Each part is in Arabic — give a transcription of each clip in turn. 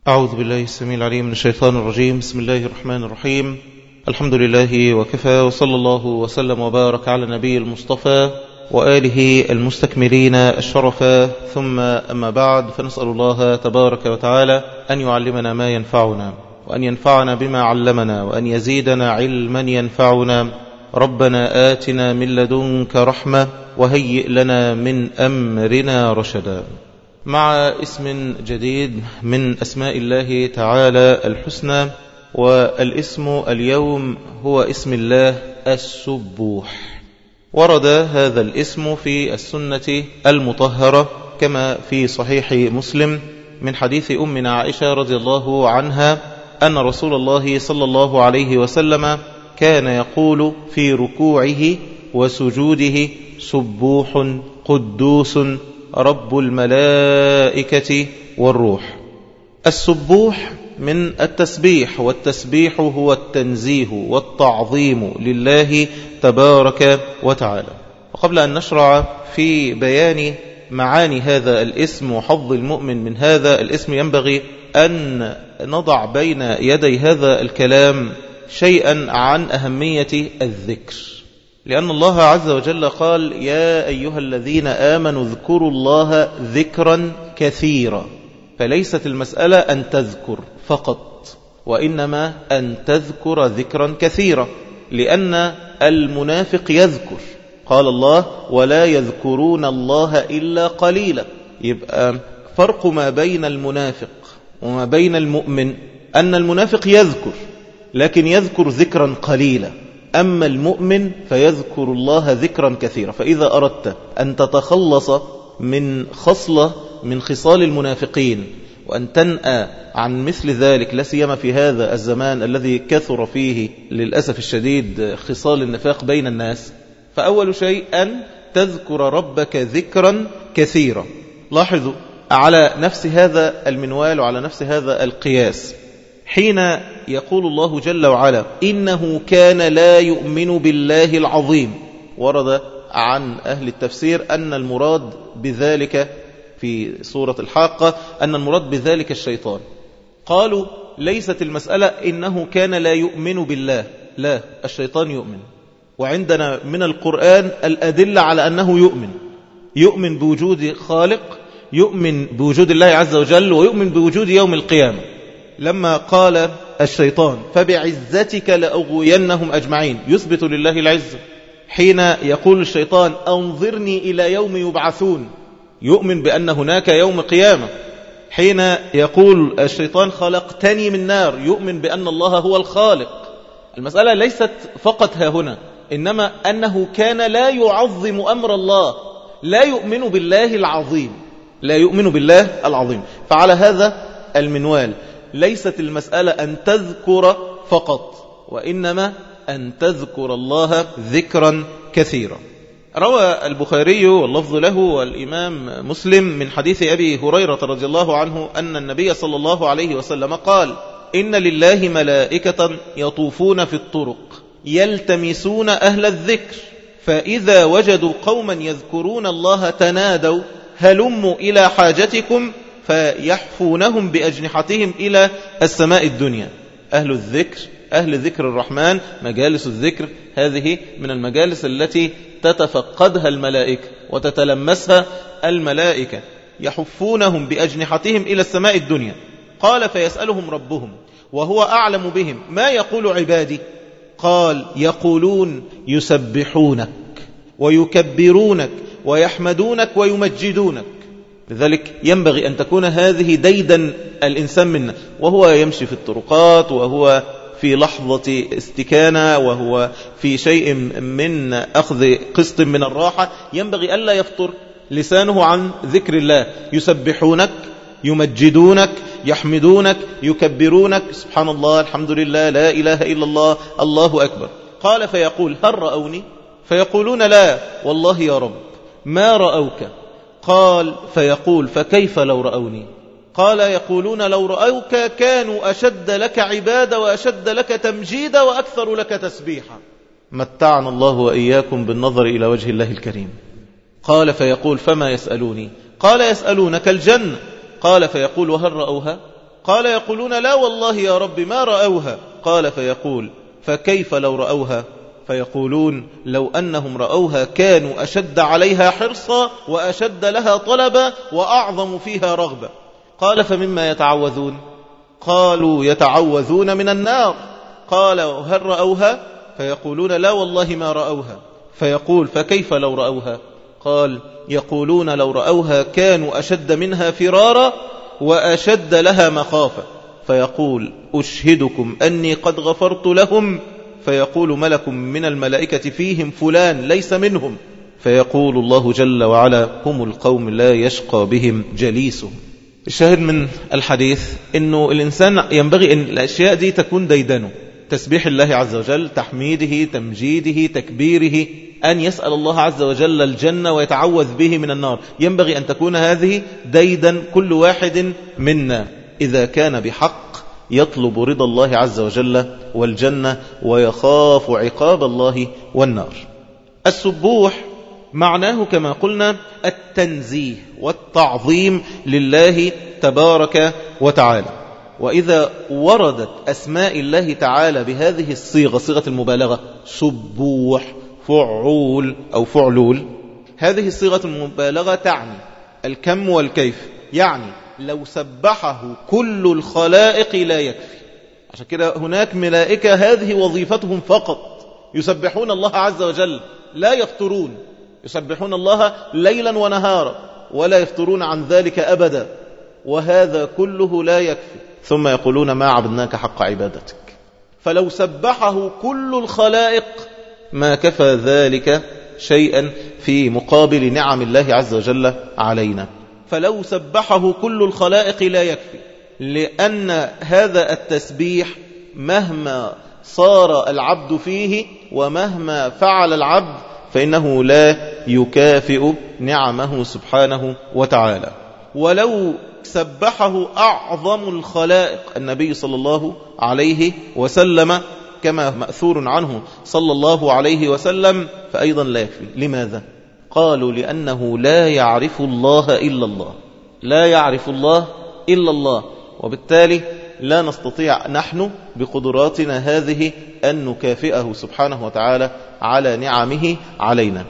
أعوذ بالله السميع العليم من الشيطان الرجيم. بسم الله الرحمن الرحيم. الحمد لله وكفى، وصلى الله وسلم وبارك على النبي المصطفى وآله المستكملين الشرفا، ثم أما بعد، فنسأل الله تبارك وتعالى أن يعلمنا ما ينفعنا، وأن ينفعنا بما علمنا، وأن يزيدنا علما ينفعنا. ربنا آتنا من لدنك رحمة وهيئ لنا من أمرنا رشدا. مع اسم جديد من أسماء الله تعالى الحسنى، والاسم اليوم هو اسم الله السبوح. ورد هذا الاسم في السنة المطهرة كما في صحيح مسلم من حديث أمنا عائشة رضي الله عنها أن رسول الله صلى الله عليه وسلم كان يقول في ركوعه وسجوده: سبوح قدوس رب الملائكة والروح. السبوح من التسبيح، والتسبيح هو التنزيه والتعظيم لله تبارك وتعالى. وقبل أن نشرع في بيان معاني هذا الاسم وحظ المؤمن من هذا الاسم، ينبغي أن نضع بين يدي هذا الكلام شيئا عن أهمية الذكر، لأن الله عز وجل قال: يا أيها الذين آمنوا اذكروا الله ذكرا كثيرا. فليست المسألة أن تذكر فقط، وإنما أن تذكر ذكرا كثيرا، لأن المنافق يذكر. قال الله: ولا يذكرون الله إلا قليلا. يبقى فرق ما بين المنافق وما بين المؤمن أن المنافق يذكر، لكن يذكر ذكرا قليلا، أما المؤمن فيذكر الله ذكرا كثيرا. فإذا أردت أن تتخلص من خصلة من خصال المنافقين وأن تنأى عن مثل ذلك، لا سيما في هذا الزمان الذي كثر فيه للأسف الشديد خصال النفاق بين الناس، فأول شيء أن تذكر ربك ذكرا كثيرا. لاحظوا على نفس هذا المنوال وعلى نفس هذا القياس، حين يقول الله جل وعلا: إنه كان لا يؤمن بالله العظيم. ورد عن أهل التفسير أن المراد بذلك في سورة الحاقة أن المراد بذلك الشيطان. قالوا: ليست المسألة إنه كان لا يؤمن بالله، لا، الشيطان يؤمن. وعندنا من القرآن الأدلة على أنه يؤمن بوجود خالق، يؤمن بوجود الله عز وجل، ويؤمن بوجود يوم القيامة. لما قال الشيطان: فبعزتك لأغوينهم أجمعين، يثبت لله العزة. حين يقول الشيطان: أنظرني إلى يوم يبعثون، يؤمن بأن هناك يوم قيامة. حين يقول الشيطان: خلقتني من نار، يؤمن بأن الله هو الخالق. المسألة ليست فقط ها هنا، إنما أنه كان لا يعظم أمر الله، لا يؤمن بالله العظيم، لا يؤمن بالله العظيم. فعلى هذا المنوال ليست المسألة أن تذكر فقط، وإنما أن تذكر الله ذكرا كثيرا. روى البخاري واللفظ له والإمام مسلم من حديث أبي هريرة رضي الله عنه أن النبي صلى الله عليه وسلم قال: إن لله ملائكة يطوفون في الطرق يلتمسون أهل الذكر، فإذا وجدوا قوما يذكرون الله تنادوا: هلموا إلى حاجتكم، فيحفونهم بأجنحتهم إلى السماء الدنيا. أهل الذكر، أهل ذكر الرحمن، مجالس الذكر، هذه من المجالس التي تتفقدها الملائكة وتتلمسها الملائكة، يحفونهم بأجنحتهم إلى السماء الدنيا. قال: فيسألهم ربهم وهو أعلم بهم: ما يقول عبادي؟ قال: يقولون يسبحونك ويكبرونك ويحمدونك ويمجدونك. لذلك ينبغي أن تكون هذه ديدا الإنسان منا، وهو يمشي في الطرقات، وهو في لحظة استكانة، وهو في شيء من أخذ قسط من الراحة، ينبغي ألا يفطر لسانه عن ذكر الله. يسبحونك، يمجدونك، يحمدونك، يكبرونك، سبحان الله، الحمد لله، لا إله إلا الله، الله أكبر. قال: فيقول: هل رأوني؟ فيقولون: لا والله يا رب ما رأوك. قال: فيقول: فكيف لو رأوني؟ قال: يقولون لو رأوك كانوا أشد لك عبادة وأشد لك تمجيدا وأكثر لك تسبيحا. متعنا الله وإياكم بالنظر إلى وجه الله الكريم. قال: فيقول: فما يسألوني؟ قال: يسألونك الجنة. قال: فيقول: وهل رأوها؟ قال يقولون لا والله يا رب ما رأوها. قال فيقول فكيف لو رأوها؟ فيقولون لو أنهم رأوها كانوا أشد عليها حرصا وأشد لها طلبا وأعظم فيها رغبة. قال فمما يتعوذون؟ قالوا يتعوذون من النار. قال هل رأوها؟ فيقولون لا والله ما رأوها. فيقول فكيف لو رأوها؟ قال يقولون لو رأوها كانوا أشد منها فرارا وأشد لها مخافة. فيقول أشهدكم أني قد غفرت لهم. فيقول ملك من الملائكة فيهم فلان ليس منهم. فيقول الله جل وعلا هم القوم لا يشقى بهم جليسهم. الشاهد من الحديث أنه الإنسان ينبغي أن الأشياء دي تكون ديدنه، تسبيح الله عز وجل، تحميده، تمجيده، تكبيره، أن يسأل الله عز وجل الجنة ويتعوذ به من النار. ينبغي أن تكون هذه ديدا كل واحد منا إذا كان بحق يطلب رضا الله عز وجل والجنة ويخاف عقاب الله والنار. السبوح معناه كما قلنا التنزيه والتعظيم لله تبارك وتعالى. وإذا وردت أسماء الله تعالى بهذه الصيغة، صيغة المبالغة، سبوح، فعول أو فعلول، هذه صيغة المبالغة تعني الكم والكيف. يعني لو سبحه كل الخلائق لا يكفي. عشان كده هناك ملائكة هذه وظيفتهم فقط يسبحون الله عز وجل لا يفترون، يسبحون الله ليلا ونهارا ولا يفترون عن ذلك أبدا، وهذا كله لا يكفي. ثم يقولون ما عبدناك حق عبادتك. فلو سبحه كل الخلائق ما كفى ذلك شيئا في مقابل نعم الله عز وجل علينا. فلو سبحه كل الخلائق لا يكفي، لأن هذا التسبيح مهما صار العبد فيه ومهما فعل العبد فإنه لا يكافئ نعمه سبحانه وتعالى. ولو سبحه أعظم الخلائق النبي صلى الله عليه وسلم كما مأثور عنه صلى الله عليه وسلم فأيضا لا يكفي. لماذا؟ قالوا لأنه لا يعرف الله إلا الله، لا يعرف الله إلا الله، وبالتالي لا نستطيع نحن بقدراتنا هذه أن نكافئه سبحانه وتعالى على نعمه علينا.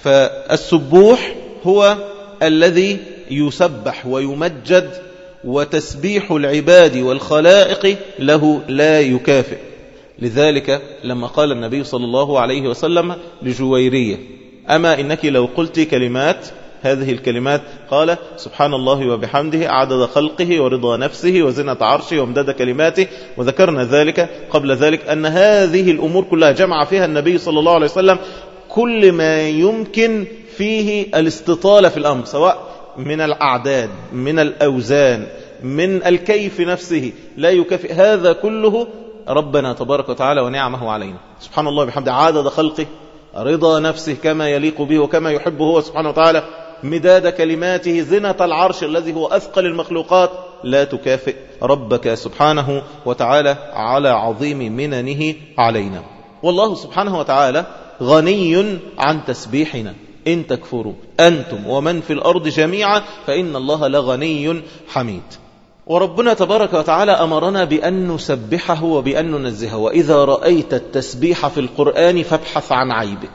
فالسبوح هو الذي يسبح ويمجد، وتسبيح العباد والخلائق له لا يكافئ. لذلك لما قال النبي صلى الله عليه وسلم لجويرية أما إنك لو قلت كلمات، هذه الكلمات قال سبحان الله وبحمده عدد خلقه ورضا نفسه وزنة عرشه وامداد كلماته. وذكرنا ذلك قبل ذلك أن هذه الأمور كلها جمع فيها النبي صلى الله عليه وسلم كل ما يمكن فيه الاستطالة في الأمر، سواء من الأعداد، من الأوزان، من الكيف نفسه، لا يكافئ هذا كله ربنا تبارك وتعالى ونعمه علينا. سبحان الله بحمده عدد خلقه، رضا نفسه كما يليق به وكما يحبه هو سبحانه وتعالى، مداد كلماته، زنة العرش الذي هو أثقل المخلوقات، لا تكافئ ربك سبحانه وتعالى على عظيم مننه علينا. والله سبحانه وتعالى غني عن تسبيحنا. إن تكفروا أنتم ومن في الأرض جميعا فإن الله لغني حميد. وربنا تبارك وتعالى أمرنا بأن نسبحه وبأن ننزهه. وإذا رأيت التسبيح في القرآن فابحث عن عيبك.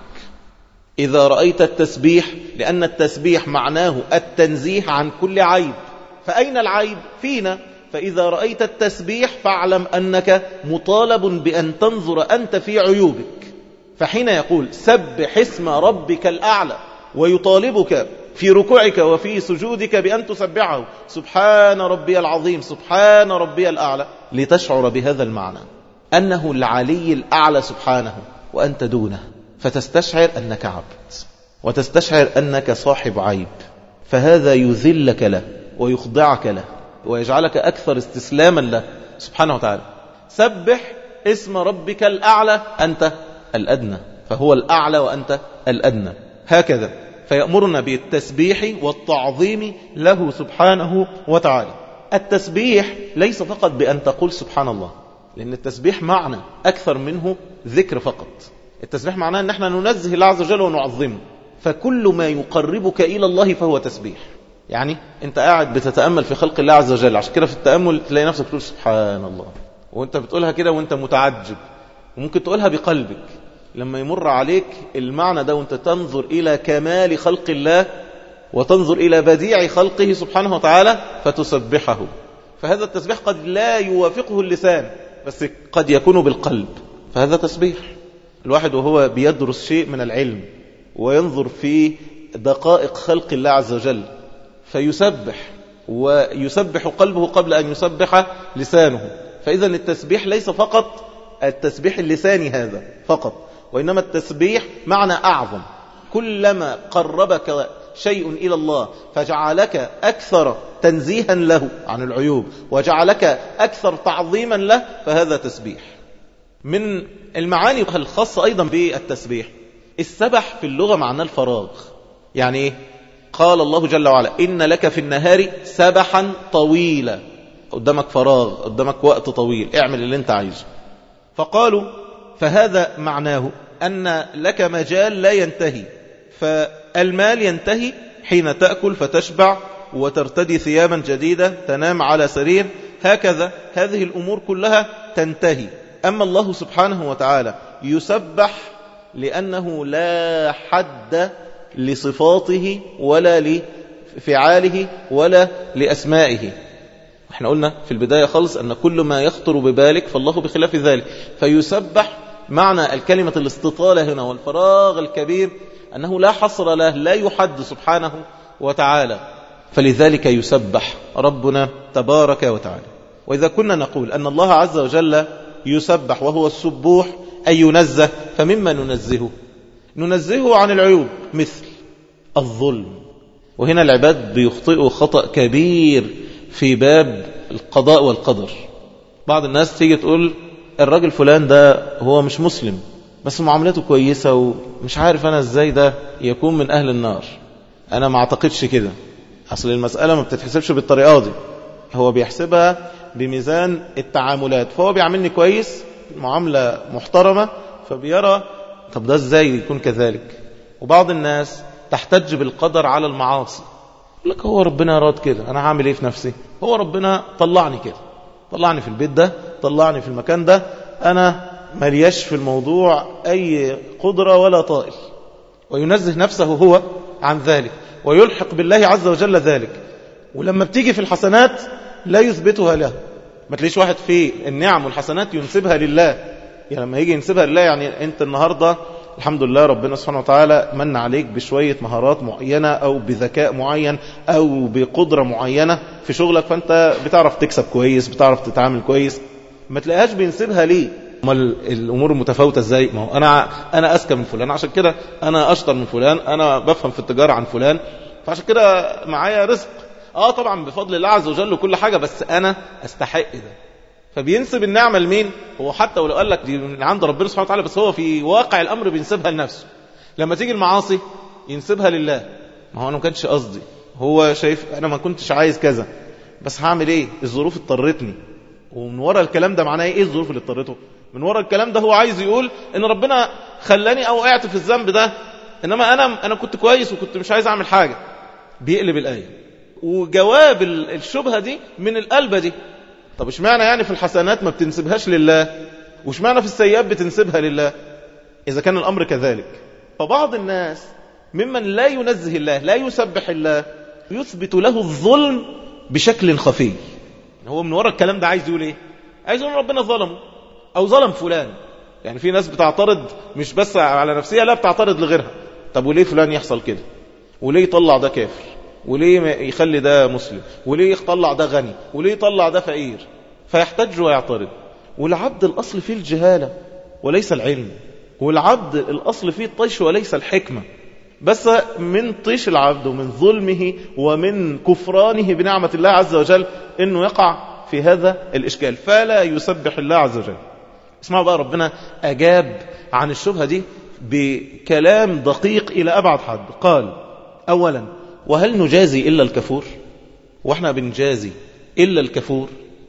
إذا رأيت التسبيح، لأن التسبيح معناه التنزيه عن كل عيب، فأين العيب؟ فينا. فإذا رأيت التسبيح فاعلم أنك مطالب بأن تنظر أنت في عيوبك. فحين يقول سبح اسم ربك الأعلى ويطالبك في ركوعك وفي سجودك بأن تسبحه سبحان ربي العظيم سبحان ربي الأعلى، لتشعر بهذا المعنى أنه العلي الأعلى سبحانه وأنت دونه، فتستشعر أنك عبد وتستشعر أنك صاحب عيب، فهذا يذلك له ويخضعك له ويجعلك أكثر استسلاما له سبحانه وتعالى. سبح اسم ربك الأعلى، أنت الأدنى فهو الأعلى وأنت الأدنى، هكذا. فيأمرنا بالتسبيح والتعظيم له سبحانه وتعالى. التسبيح ليس فقط بأن تقول سبحان الله، لأن التسبيح معنى أكثر منه ذكر فقط. التسبيح معناه أن احنا ننزه الله عز وجل ونعظمه، فكل ما يقربك إلى الله فهو تسبيح. يعني انت قاعد بتتأمل في خلق الله عز وجل، عشان كده في التأمل تلاقي نفسك تقول سبحان الله، وانت بتقولها كده وانت متعجب، وممكن تقولها بقلبك لما يمر عليك المعنى ده وانت تنظر إلى كمال خلق الله وتنظر إلى بديع خلقه سبحانه وتعالى فتسبحه. فهذا التسبيح قد لا يوافقه اللسان بس قد يكون بالقلب، فهذا تسبيح. الواحد وهو بيدرس شيء من العلم وينظر في دقائق خلق الله عز وجل فيسبح، ويسبح قلبه قبل أن يسبح لسانه. فإذا التسبيح ليس فقط التسبيح اللساني هذا فقط، وإنما التسبيح معنى أعظم. كلما قربك شيء إلى الله فجعلك أكثر تنزيها له عن العيوب وجعلك أكثر تعظيما له فهذا تسبيح. من المعاني الخاصة أيضا بالتسبيح السبح في اللغة معناه الفراغ. يعني إيه؟ قال الله جل وعلا إن لك في النهار سبحا طويلا، قدامك فراغ، قدامك وقت طويل، اعمل اللي انت عايزه. فقالوا فهذا معناه أن لك مجال لا ينتهي، فالمال ينتهي حين تأكل فتشبع وترتدي ثيابا جديدة تنام على سرير، هكذا هذه الأمور كلها تنتهي. أما الله سبحانه وتعالى يسبح لأنه لا حد لصفاته ولا لفعاله ولا لأسمائه. احنا قلنا في البداية خالص أن كل ما يخطر ببالك فالله بخلاف ذلك، فيسبح معنى الكلمة الاستطالة هنا والفراغ الكبير أنه لا حصر له، لا يحد سبحانه وتعالى، فلذلك يسبح ربنا تبارك وتعالى. وإذا كنا نقول أن الله عز وجل يسبح وهو السبوح أي ينزه، فمما ننزهه؟ ننزهه عن العيوب مثل الظلم. وهنا العباد بيخطئوا خطأ كبير في باب القضاء والقدر. بعض الناس تيجي تقول الراجل فلان ده هو مش مسلم بس معاملته كويسة ومش عارف أنا إزاي ده يكون من أهل النار. أنا ما أعتقدش كده، أصل المسألة ما بتتحسبش بالطريقة دي، هو بيحسبها بميزان التعاملات، فهو بيعاملني كويس معاملة محترمة فبيرى طب ده إزاي يكون كذلك. وبعض الناس تحتج بالقدر على المعاصي، يقول لك هو ربنا أراد كده، أنا هعمل إيه في نفسي؟ هو ربنا طلعني كده، طلعني في البيت ده، طلعني في المكان ده، أنا ملياش في الموضوع أي قدرة ولا طائل. وينزه نفسه هو عن ذلك ويلحق بالله عز وجل ذلك. ولما بتيجي في الحسنات لا يثبتها له، ما تلاقيش واحد في النعم والحسنات ينسبها لله. يعني لما يجي ينسبها لله يعني أنت النهاردة الحمد لله ربنا سبحانه وتعالى من عليك بشوية مهارات معينة أو بذكاء معين أو بقدرة معينة في شغلك، فأنت بتعرف تكسب كويس، بتعرف تتعامل كويس، ما تلاقيهاش بينسبها ليه. ما الأمور المتفاوتة ازاي؟ ما هو أنا أذكى من فلان عشان كده أنا أشطر من فلان، أنا بفهم في التجارة عن فلان فعشان كده معايا رزق. طبعا بفضل الله عز وجل وكل حاجة، بس أنا أستحق ده. فبينسب النعمة لمين؟ هو حتى ولو قال لك دي من عند ربنا سبحانه وتعالى، بس هو في واقع الأمر بينسبها لنفسه. لما تيجي المعاصي ينسبها لله، ما هو أنا ما كانش قصدي، هو شايف أنا ما كنتش عايز كذا بس هعمل إيه؟ الظروف اضطرتني. ومن وراء الكلام ده معناه إيه الظروف اللي اضطرته؟ من وراء الكلام ده هو عايز يقول إن ربنا خلاني أو وقعت في الذنب ده، إنما أنا كنت كويس وكنت مش عايز أعمل حاجة. بيقلب الآية. وجواب الشبهة دي من القلبة دي. طب اشمعنى يعني في الحسنات ما بتنسبهاش لله واشمعنى في السيئات بتنسبها لله إذا كان الأمر كذلك؟ فبعض الناس ممن لا ينزه الله، لا يسبح الله، يثبت له الظلم بشكل خفي. هو من وراء الكلام ده عايز يقول ايه؟ عايز يقول ربنا ظلمه او ظلم فلان. يعني في ناس بتعترض مش بس على نفسها، لا بتعترض لغيرها. طب وليه فلان يحصل كده؟ وليه يطلع ده كافر؟ وليه يخلي ده مسلم؟ وليه يطلع ده غني؟ وليه يطلع ده فقير؟ فيحتج ويعترض. والعبد الأصل فيه الجهالة وليس العلم، والعبد الأصل فيه الطيش وليس الحكمة. بس من طيش العبد ومن ظلمه ومن كفرانه بنعمة الله عز وجل إنه يقع في هذا الإشكال، فلا يسبح الله عز وجل. اسمعوا بقى، ربنا أجاب عن الشبهة دي بكلام دقيق إلى أبعد حد. قال أولا وهل نجازي إلا الكفور؟ وإحنا بنجازي إلا الكفور؟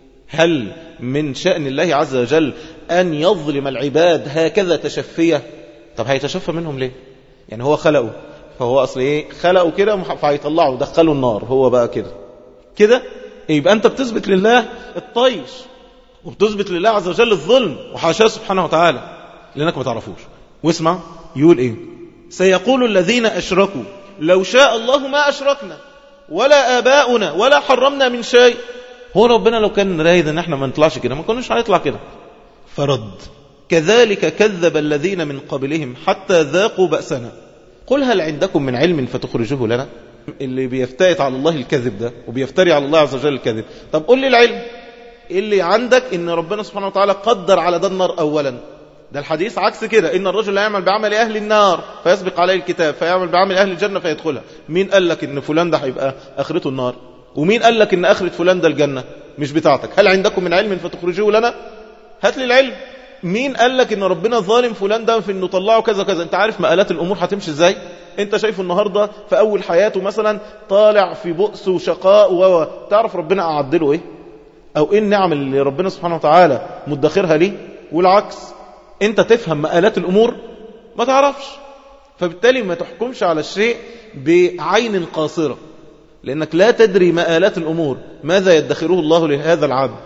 هل من شأن الله عز وجل أن يظلم العباد هكذا تشفية؟ طب هيتشفى منهم ليه؟ يعني هو خلقه فهو أصل إيه خلقه كده فهيطلعه دخله النار هو بقى كده يبقى أنت بتثبت لله الطيش وبتثبت لله عز وجل الظلم وحاشاه سبحانه وتعالى لأنك ما تعرفوش. واسمع يقول إيه سيقول الذين أشركوا لو شاء الله ما أشركنا ولا آباؤنا ولا حرمنا من شيء. هو ربنا لو كان رايد ان احنا ما نطلعش كده ما كناش هنطلع كده. فرد كذلك كذب الذين من قبلهم حتى ذاقوا بأسنا قل هل عندكم من علم فتخرجوه لنا. اللي بيفتئت على الله الكذب ده وبيفتري على الله عز وجل الكذب. طب قل لي العلم اللي عندك ان ربنا سبحانه وتعالى قدر على ده النار اولا. ده الحديث عكس كده ان الرجل لا يعمل بعمل اهل النار فيسبق عليه الكتاب فيعمل بعمل اهل الجنة فيدخلها. مين قال لك ان فلان ده هيبقى اخرته النار ومين قال لك ان اخرة فلان ده الجنة مش بتاعتك. هل عندكم من علم فتخرجوه لنا هات لي العلم. مين قال لك ان ربنا ظالم فلان ده في انه طلعه كذا كذا. انت عارف مآلات الامور هتمشي ازاي. انت شايفه النهاردة في اول حياته مثلا طالع في بؤس وشقاء تعرف ربنا اعدله ايه او ايه النعم اللي ربنا سبحانه وتعالى مدخرها ليه. والعكس انت تفهم مآلات الامور ما تعرفش. فبالتالي ما تحكمش على الشيء بعين قاصرة لأنك لا تدري مآلات الأمور ماذا يدخره الله لهذا العبد.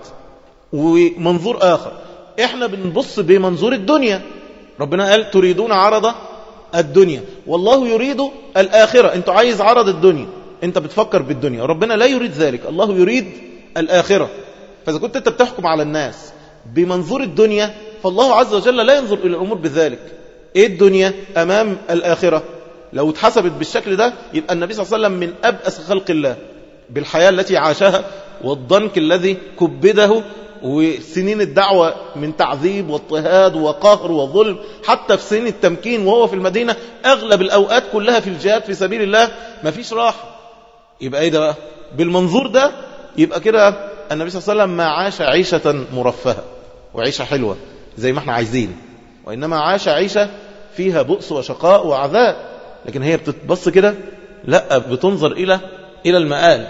ومنظور آخر إحنا بنبص بمنظور الدنيا. ربنا قال تريدون عرض الدنيا والله يريد الآخرة. أنت عايز عرض الدنيا أنت بتفكر بالدنيا ربنا لا يريد ذلك الله يريد الآخرة. فإذا كنت أنت بتحكم على الناس بمنظور الدنيا فالله عز وجل لا ينظر إلى الأمور بذلك. إيه الدنيا أمام الآخرة. لو اتحسبت بالشكل ده يبقى النبي صلى الله عليه وسلم من أبأس خلق الله بالحياة التي عاشها والضنك الذي كبده وسنين الدعوة من تعذيب واضطهاد وقهر وظلم حتى في سنين التمكين وهو في المدينة أغلب الأوقات كلها في الجهاد في سبيل الله ما فيش راحة. يبقى إيه ده بقى بالمنظور ده يبقى كده النبي صلى الله عليه وسلم ما عاش عيشة مرفهة وعيشة حلوة زي ما احنا عايزين وإنما عاش عيشة فيها بؤس وشقاء وعذاب. لكن هي بتتبص كده لا بتنظر إلى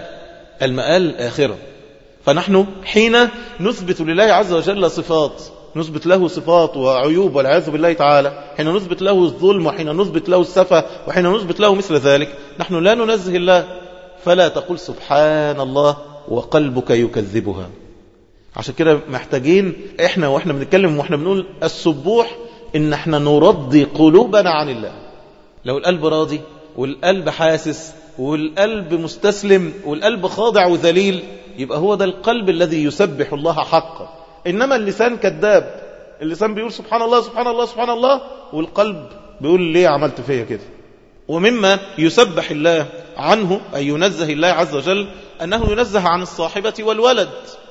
المآل الآخرة. فنحن حين نثبت لله عز وجل صفات نثبت له صفات وعيوب والعياذ بالله تعالى حين نثبت له الظلم وحين نثبت له السفة وحين نثبت له مثل ذلك نحن لا ننزه الله. فلا تقول سبحان الله وقلبك يكذبها. عشان كده محتاجين احنا واحنا بنتكلم واحنا بنقول السبوح ان احنا نرضي قلوبنا عن الله. لو القلب راضي والقلب حاسس والقلب مستسلم والقلب خاضع وذليل يبقى هو ده القلب الذي يسبح الله حقا. إنما اللسان كذاب. اللسان بيقول سبحان الله سبحان الله سبحان الله والقلب بيقول ليه عملت فيا كده. ومما يسبح الله عنه أي ينزه الله عز وجل أنه ينزه عن الصاحبة والولد.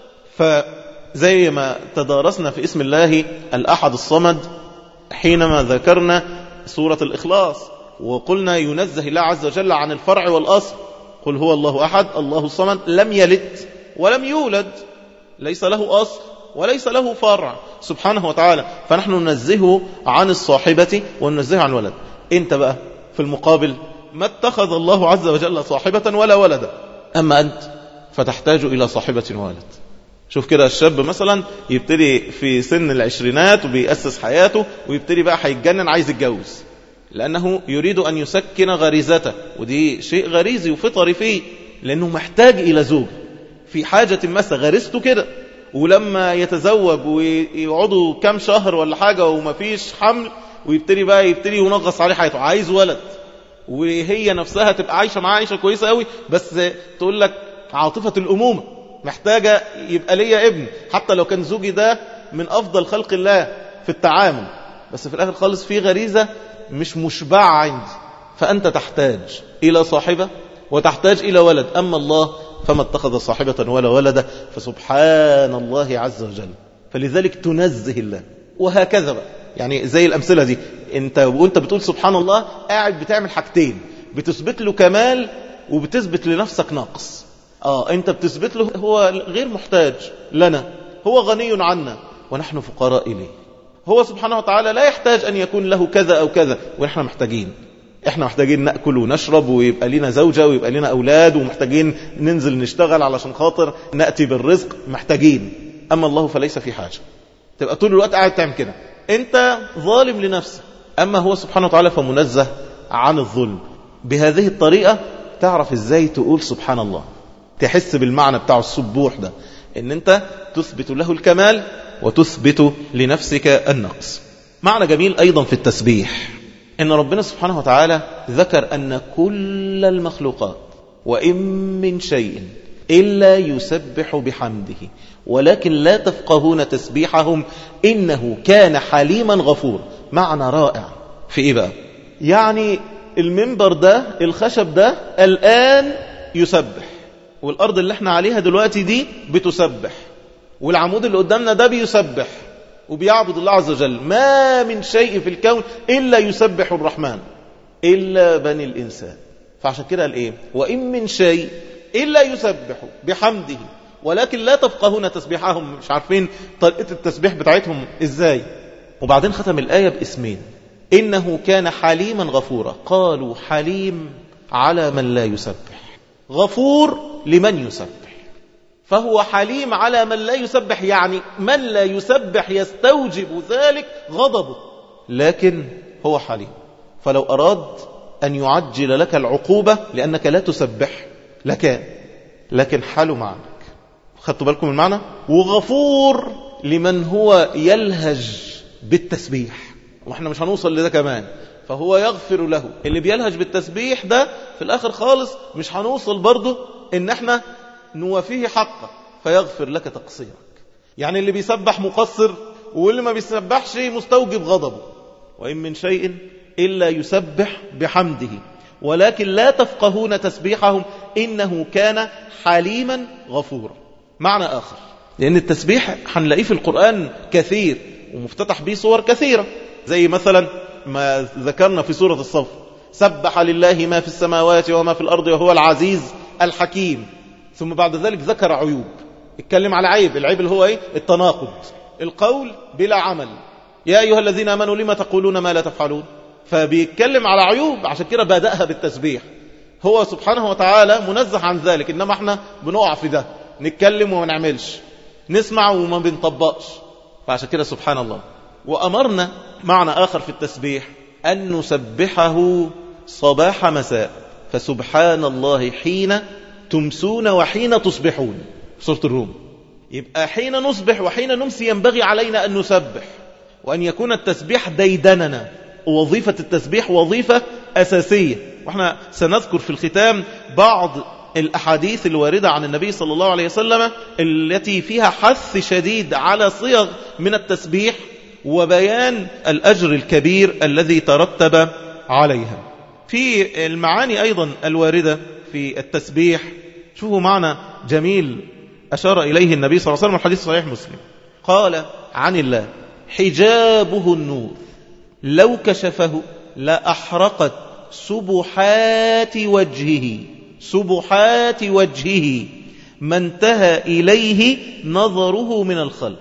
فزي ما تدارسنا في اسم الله الأحد الصمد حينما ذكرنا سورة الإخلاص وقلنا ينزه الله عز وجل عن الفرع والأصل. قل هو الله أحد الله الصمد لم يلد ولم يولد ليس له أصل وليس له فرع سبحانه وتعالى. فنحن ننزهه عن الصاحبة وننزهه عن الولد. انت بقى في المقابل ما اتخذ الله عز وجل صاحبة ولا ولدا. أما أنت فتحتاج إلى صاحبة وولد. شوف كده الشاب مثلا يبتدي في سن العشرينات وبيأسس حياته ويبتدي بقى هيتجنن عايز يتجوز لأنه يريد أن يسكن غريزته ودي شيء غريزي وفطري فيه لأنه محتاج إلى زوج في حاجة مسا غريزته كده. ولما يتزوج ويقعدوا كام شهر ولا حاجة وما فيش حمل ويبتدي ينغص عليه حياته عايز ولد وهي نفسها تبقى عايشة معاه عايشة كويسة قوي بس تقول لك عاطفة الأمومة محتاجة يبقى ليا ابن حتى لو كان زوجي ده من أفضل خلق الله في التعامل بس في الآخر خالص في غريزة مش مشبعة عندي. فأنت تحتاج إلى صاحبة وتحتاج إلى ولد. أما الله فما اتخذ صاحبة ولا ولد فسبحان الله عز وجل. فلذلك تنزه الله. وهكذا بقى يعني زي الأمثلة دي انت وانت بتقول سبحان الله قاعد بتعمل حاجتين بتثبت له كمال وبتثبت لنفسك نقص. انت بتثبت له هو غير محتاج لنا هو غني عنا ونحن فقراء إليه. هو سبحانه وتعالى لا يحتاج أن يكون له كذا أو كذا ونحن محتاجين. احنا محتاجين نأكل ونشرب ويبقى لنا زوجة ويبقى لنا أولاد ومحتاجين ننزل نشتغل علشان خاطر نأتي بالرزق محتاجين. أما الله فليس في حاجة. تبقى طول الوقت قاعد تعمل كده. انت ظالم لنفسك. أما هو سبحانه وتعالى فمنزه عن الظلم. بهذه الطريقة تعرف ازاي تقول سبحان الله، تحس بالمعنى بتاع السبوح ده، ان انت تثبت له الكمال وتثبت لنفسك النقص. معنى جميل أيضا في التسبيح ان ربنا سبحانه وتعالى ذكر أن كل المخلوقات وإن من شيء إلا يسبح بحمده ولكن لا تفقهون تسبيحهم إنه كان حليما غفور. معنى رائع في إيه بقى؟ يعني المنبر ده الخشب ده الآن يسبح، والأرض اللي احنا عليها دلوقتي دي بتسبح، والعمود اللي قدامنا ده بيسبح وبيعبد الله عز وجل. ما من شيء في الكون إلا يسبح الرحمن إلا بني الإنسان. فعشان كده قال إيه؟ وإن من شيء إلا يسبح بحمده ولكن لا تفقهون تسبيحهم، مش عارفين طريقة التسبيح بتاعتهم إزاي. وبعدين ختم الآية باسمين، إنه كان حليما غفورا. قالوا حليم على من لا يسبح، غفور لمن يسبح. فهو حليم على من لا يسبح، يعني من لا يسبح يستوجب ذلك غضبه، لكن هو حليم. فلو أراد أن يعجل لك العقوبة لأنك لا تسبح لكان، لكن حاله معك. خدتوا بالكم المعنى؟ وغفور لمن هو يلهج بالتسبيح، واحنا مش هنوصل لده كمان، فهو يغفر له. اللي بيلهج بالتسبيح ده في الآخر خالص مش هنوصل برضه إن احنا نوافيه حقه فيغفر لك تقصيرك. يعني اللي بيسبح مقصر واللي ما بيسبحش مستوجب غضبه. وإن من شيء إلا يسبح بحمده ولكن لا تفقهون تسبيحهم إنه كان حليما غفورا. معنى آخر، لأن التسبيح هنلاقيه في القرآن كثير ومفتتح به صور كثيرة، زي مثلا ما ذكرنا في سورة الصف: سبح لله ما في السماوات وما في الأرض وهو العزيز الحكيم. ثم بعد ذلك ذكر عيوب، اتكلم على عيب، العيب اللي هو ايه؟ التناقض، القول بلا عمل. يا أيها الذين آمنوا لما تقولون ما لا تفعلون. فبيتكلم على عيوب، عشان كده بدأها بالتسبيح. هو سبحانه وتعالى منزه عن ذلك، إنما احنا بنقع في ده، نتكلم وما نعملش، نسمع وما بنطبقش. فعشان كده سبحان الله. وأمرنا معنى آخر في التسبيح أن نسبحه صباح مساء، فسبحان الله حين تمسون وحين تصبحون، سورة الروم. يبقى حين نصبح وحين نمسي ينبغي علينا أن نسبح، وأن يكون التسبيح ديدننا. ووظيفة التسبيح وظيفة أساسية. وإحنا سنذكر في الختام بعض الأحاديث الواردة عن النبي صلى الله عليه وسلم التي فيها حث شديد على صيغ من التسبيح وبيان الأجر الكبير الذي ترتب عليها. في المعاني أيضا الواردة في التسبيح، شوفوا معنى جميل أشار إليه النبي صلى الله عليه وسلم، الحديث صحيح مسلم. قال عن الله: حجابه النور لو كشفه لأحرقت سبحات وجهه، سبحات وجهه ما انتهى إليه نظره من الخلق.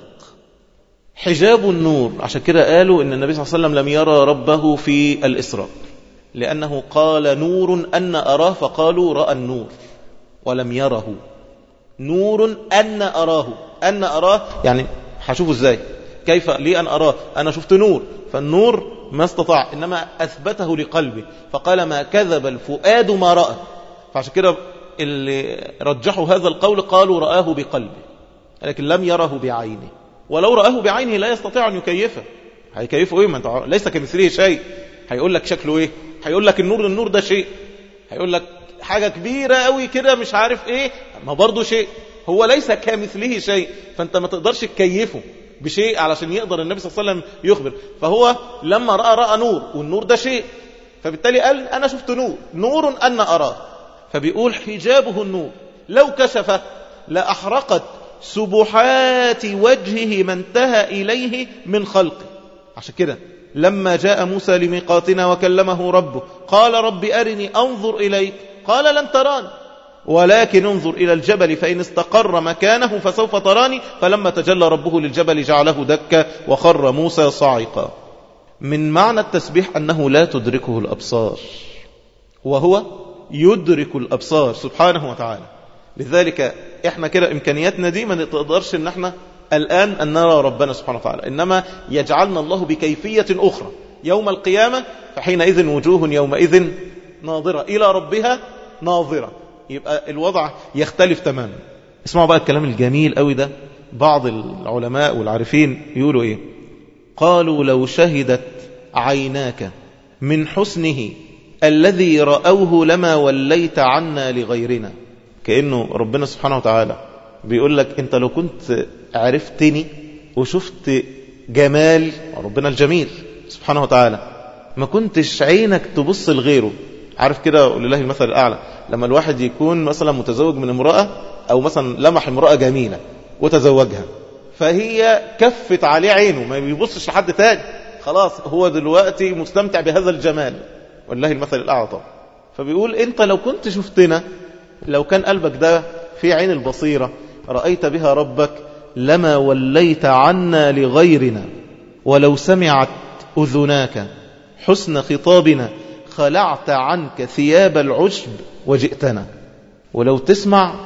حجاب النور، عشان كده قالوا إن النبي صلى الله عليه وسلم لم يرى ربه في الإسراء، لأنه قال نور أن أراه، فقالوا رأى النور ولم يره. نور أن أراه، أن أراه يعني هشوفه إزاي؟ كيف لي أن أراه؟ أنا شفت نور، فالنور ما استطاع، إنما أثبته لقلبه، فقال ما كذب الفؤاد ما رأى. فعشان كده اللي رجحوا هذا القول قالوا رآه بقلبه، لكن لم يره بعينه. ولو رآه بعينه لا يستطيع أن يكيفه. هيكيفه إيه؟ ما انت ليس كمثله شيء. هيقول لك شكله إيه؟ هيقول لك النور ده شيء، هيقول لك حاجة كبيرة قوي كده مش عارف إيه، ما برضو شيء. هو ليس كمثله شيء، فأنت ما تقدرش تكيفه بشيء علشان يقدر النبي صلى الله عليه وسلم يخبر. فهو لما رأى نور، والنور ده شيء، فبالتالي قال أنا شفت نور أن أراه. فبيقول حجابه النور لو كشف لأحرقت سبحات وجهه ما انتهى إليه من خلقه. عشان كده لما جاء موسى لميقاتنا وكلمه ربه قال رب أرني أنظر إليك، قال لن تراني ولكن انظر إلى الجبل فإن استقر مكانه فسوف تراني. فلما تجلى ربه للجبل جعله دكا وخر موسى صاعقا. من معنى التسبيح أنه لا تدركه الأبصار، وهو يدرك الأبصار سبحانه وتعالى. لذلك احنا كده إمكانياتنا دي ما نقدرش ان احنا الآن أن نرى ربنا سبحانه وتعالى، إنما يجعلنا الله بكيفية أخرى يوم القيامة، فحينئذ وجوه يومئذ ناظرة إلى ربها ناظرة. يبقى الوضع يختلف تماما. اسمعوا بقى الكلام الجميل قوي ده. بعض العلماء والعارفين يقولوا إيه؟ قالوا لو شهدت عيناك من حسنه الذي رأوه لما وليت عنا لغيرنا. كأنه ربنا سبحانه وتعالى بيقول لك أنت لو كنت عرفتني وشفت جمال ربنا الجميل سبحانه وتعالى ما كنتش عينك تبص لغيره. عارف كده ولله المثل الأعلى، لما الواحد يكون مثلا متزوج من امرأة أو مثلا لمح امرأة جميلة وتزوجها، فهي كفت عليه عينه ما بيبصش لحد تاني، خلاص هو دلوقتي مستمتع بهذا الجمال والله المثل الأعلى طبعا. فبيقول أنت لو كنت شفتنا، لو كان قلبك ده في عين البصيرة رأيت بها ربك لما وليت عنا لغيرنا، ولو سمعت أذناك حسن خطابنا خلعت عنك ثياب العشب وجئتنا. ولو تسمع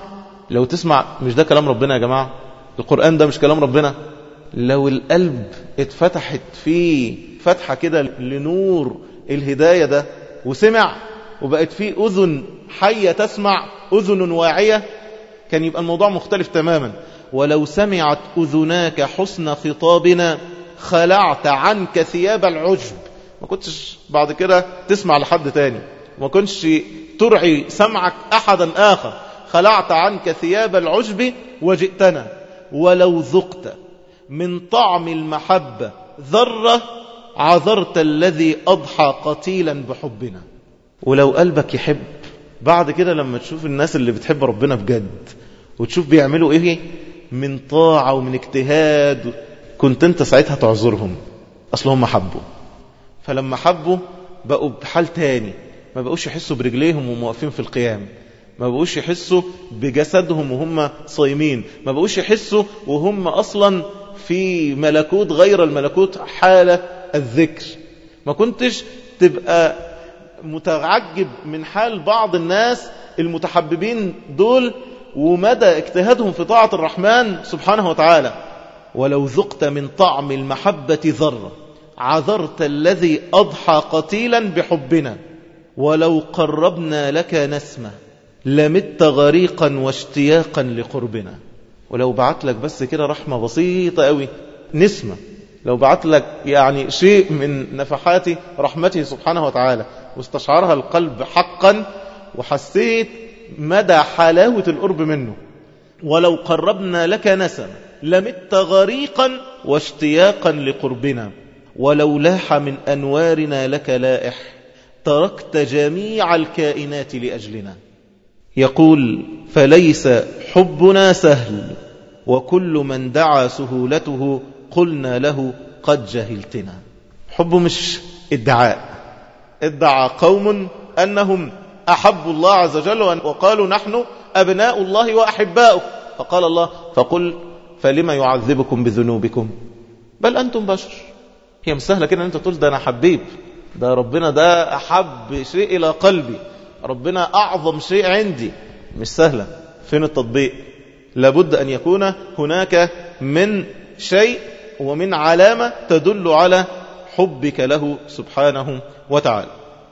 مش ده كلام ربنا يا جماعة؟ القرآن ده مش كلام ربنا؟ لو القلب اتفتحت فيه فتحة كده لنور الهداية ده وسمع وبقت فيه أذن حية تسمع، أذن واعية، كان يبقى الموضوع مختلف تماما. ولو سمعت أذناك حسن خطابنا خلعت عنك ثياب العجب. ما كنتش بعد كده تسمع لحد تاني، ما كنتش ترعي سمعك أحدا آخر. خلعت عنك ثياب العجب وجئتنا. ولو ذقت من طعم المحبة ذرة عذرت الذي أضحى قتيلا بحبنا. ولو قلبك يحب بعد كده لما تشوف الناس اللي بتحب ربنا بجد وتشوف بيعملوا ايه من طاعة ومن اجتهاد، كنت انت ساعتها تعذرهم، اصلهم حبوا. فلما حبوا بقوا بحال تاني، ما بقوش يحسوا برجليهم وهم واقفين في القيام، ما بقوش يحسوا بجسدهم وهم صايمين، ما بقوش يحسوا وهم أصلا في ملكوت غير الملكوت حالة الذكر. ما كنتش تبقى متعجب من حال بعض الناس المتحببين دول ومدى اجتهادهم في طاعة الرحمن سبحانه وتعالى. ولو ذقت من طعم المحبة ذرة عذرت الذي أضحى قتيلا بحبنا. ولو قربنا لك نسمة لمت غريقا واشتياقا لقربنا. ولو بعت لك بس كده رحمة بسيطة قوي، نسمة، لو بعت لك يعني شيء من نفحات رحمته سبحانه وتعالى واستشعرها القلب حقا وحسيت مدى حلاوة القرب منه. ولو قربنا لك نسمة لمت غريقا واشتياقا لقربنا. ولو لاح من أنوارنا لك لائح تركت جميع الكائنات لأجلنا. يقول فليس حبنا سهل وكل من دعا سهولته قلنا له قد جهلتنا. حب مش ادعاء. ادعى قوم أنهم أحبوا الله عز وجل وقالوا نحن أبناء الله وأحباؤه، فقال الله فقل فلما يعذبكم بذنوبكم بل أنتم بشر. هي مش سهلة كده أن أنت تقول ده أنا حبيب، ده ربنا ده أحب شيء إلى قلبي، ربنا أعظم شيء عندي. مش سهلة. فين التطبيق؟ لابد أن يكون هناك من شيء ومن علامة تدل على حبك له سبحانه وتعالى.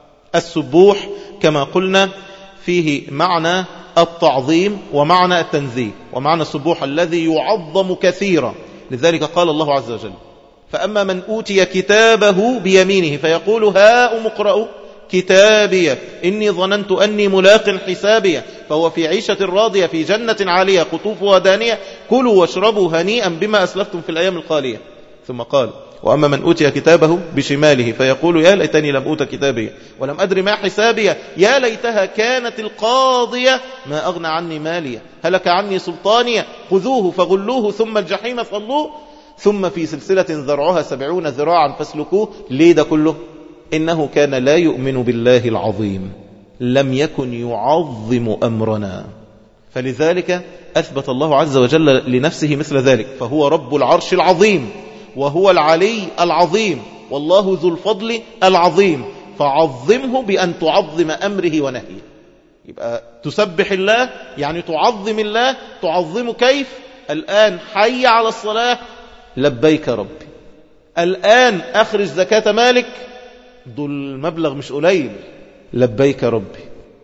السبوح كما قلنا فيه معنى التعظيم ومعنى التنزيه، ومعنى السبوح الذي يعظم كثيرا. لذلك قال الله عز وجل فأما من أوتي كتابه بيمينه فيقول هاؤم اقرءوا كتابي إني ظننت أني ملاق حسابي فهو في عيشة راضية في جنة عالية قطوفها دانية كلوا واشربوا هنيئا بما أسلفتم في الأيام الخالية. ثم قال وأما من أوتي كتابه بشماله فيقول يا ليتني لم أوت كتابي ولم أدر ما حسابي يا ليتها كانت القاضية ما أغنى عني مالية هلك عني سلطانية خذوه فغلوه ثم الجحيم صلوه ثم في سلسلة ذرعها 70 ذراعا فاسلكوه. ليه ده كله؟ إنه كان لا يؤمن بالله العظيم لم يكن يعظم أمرنا. فلذلك أثبت الله عز وجل لنفسه مثل ذلك، فهو رب العرش العظيم وهو العلي العظيم والله ذو الفضل العظيم، فعظمه بأن تعظم أمره ونهيه. يبقى تسبح الله يعني تعظم الله. تعظم كيف؟ الآن حي على الصلاة لبيك ربي، الآن أخرج زكاة مالك، دول مبلغ مش قليل، لبيك ربي.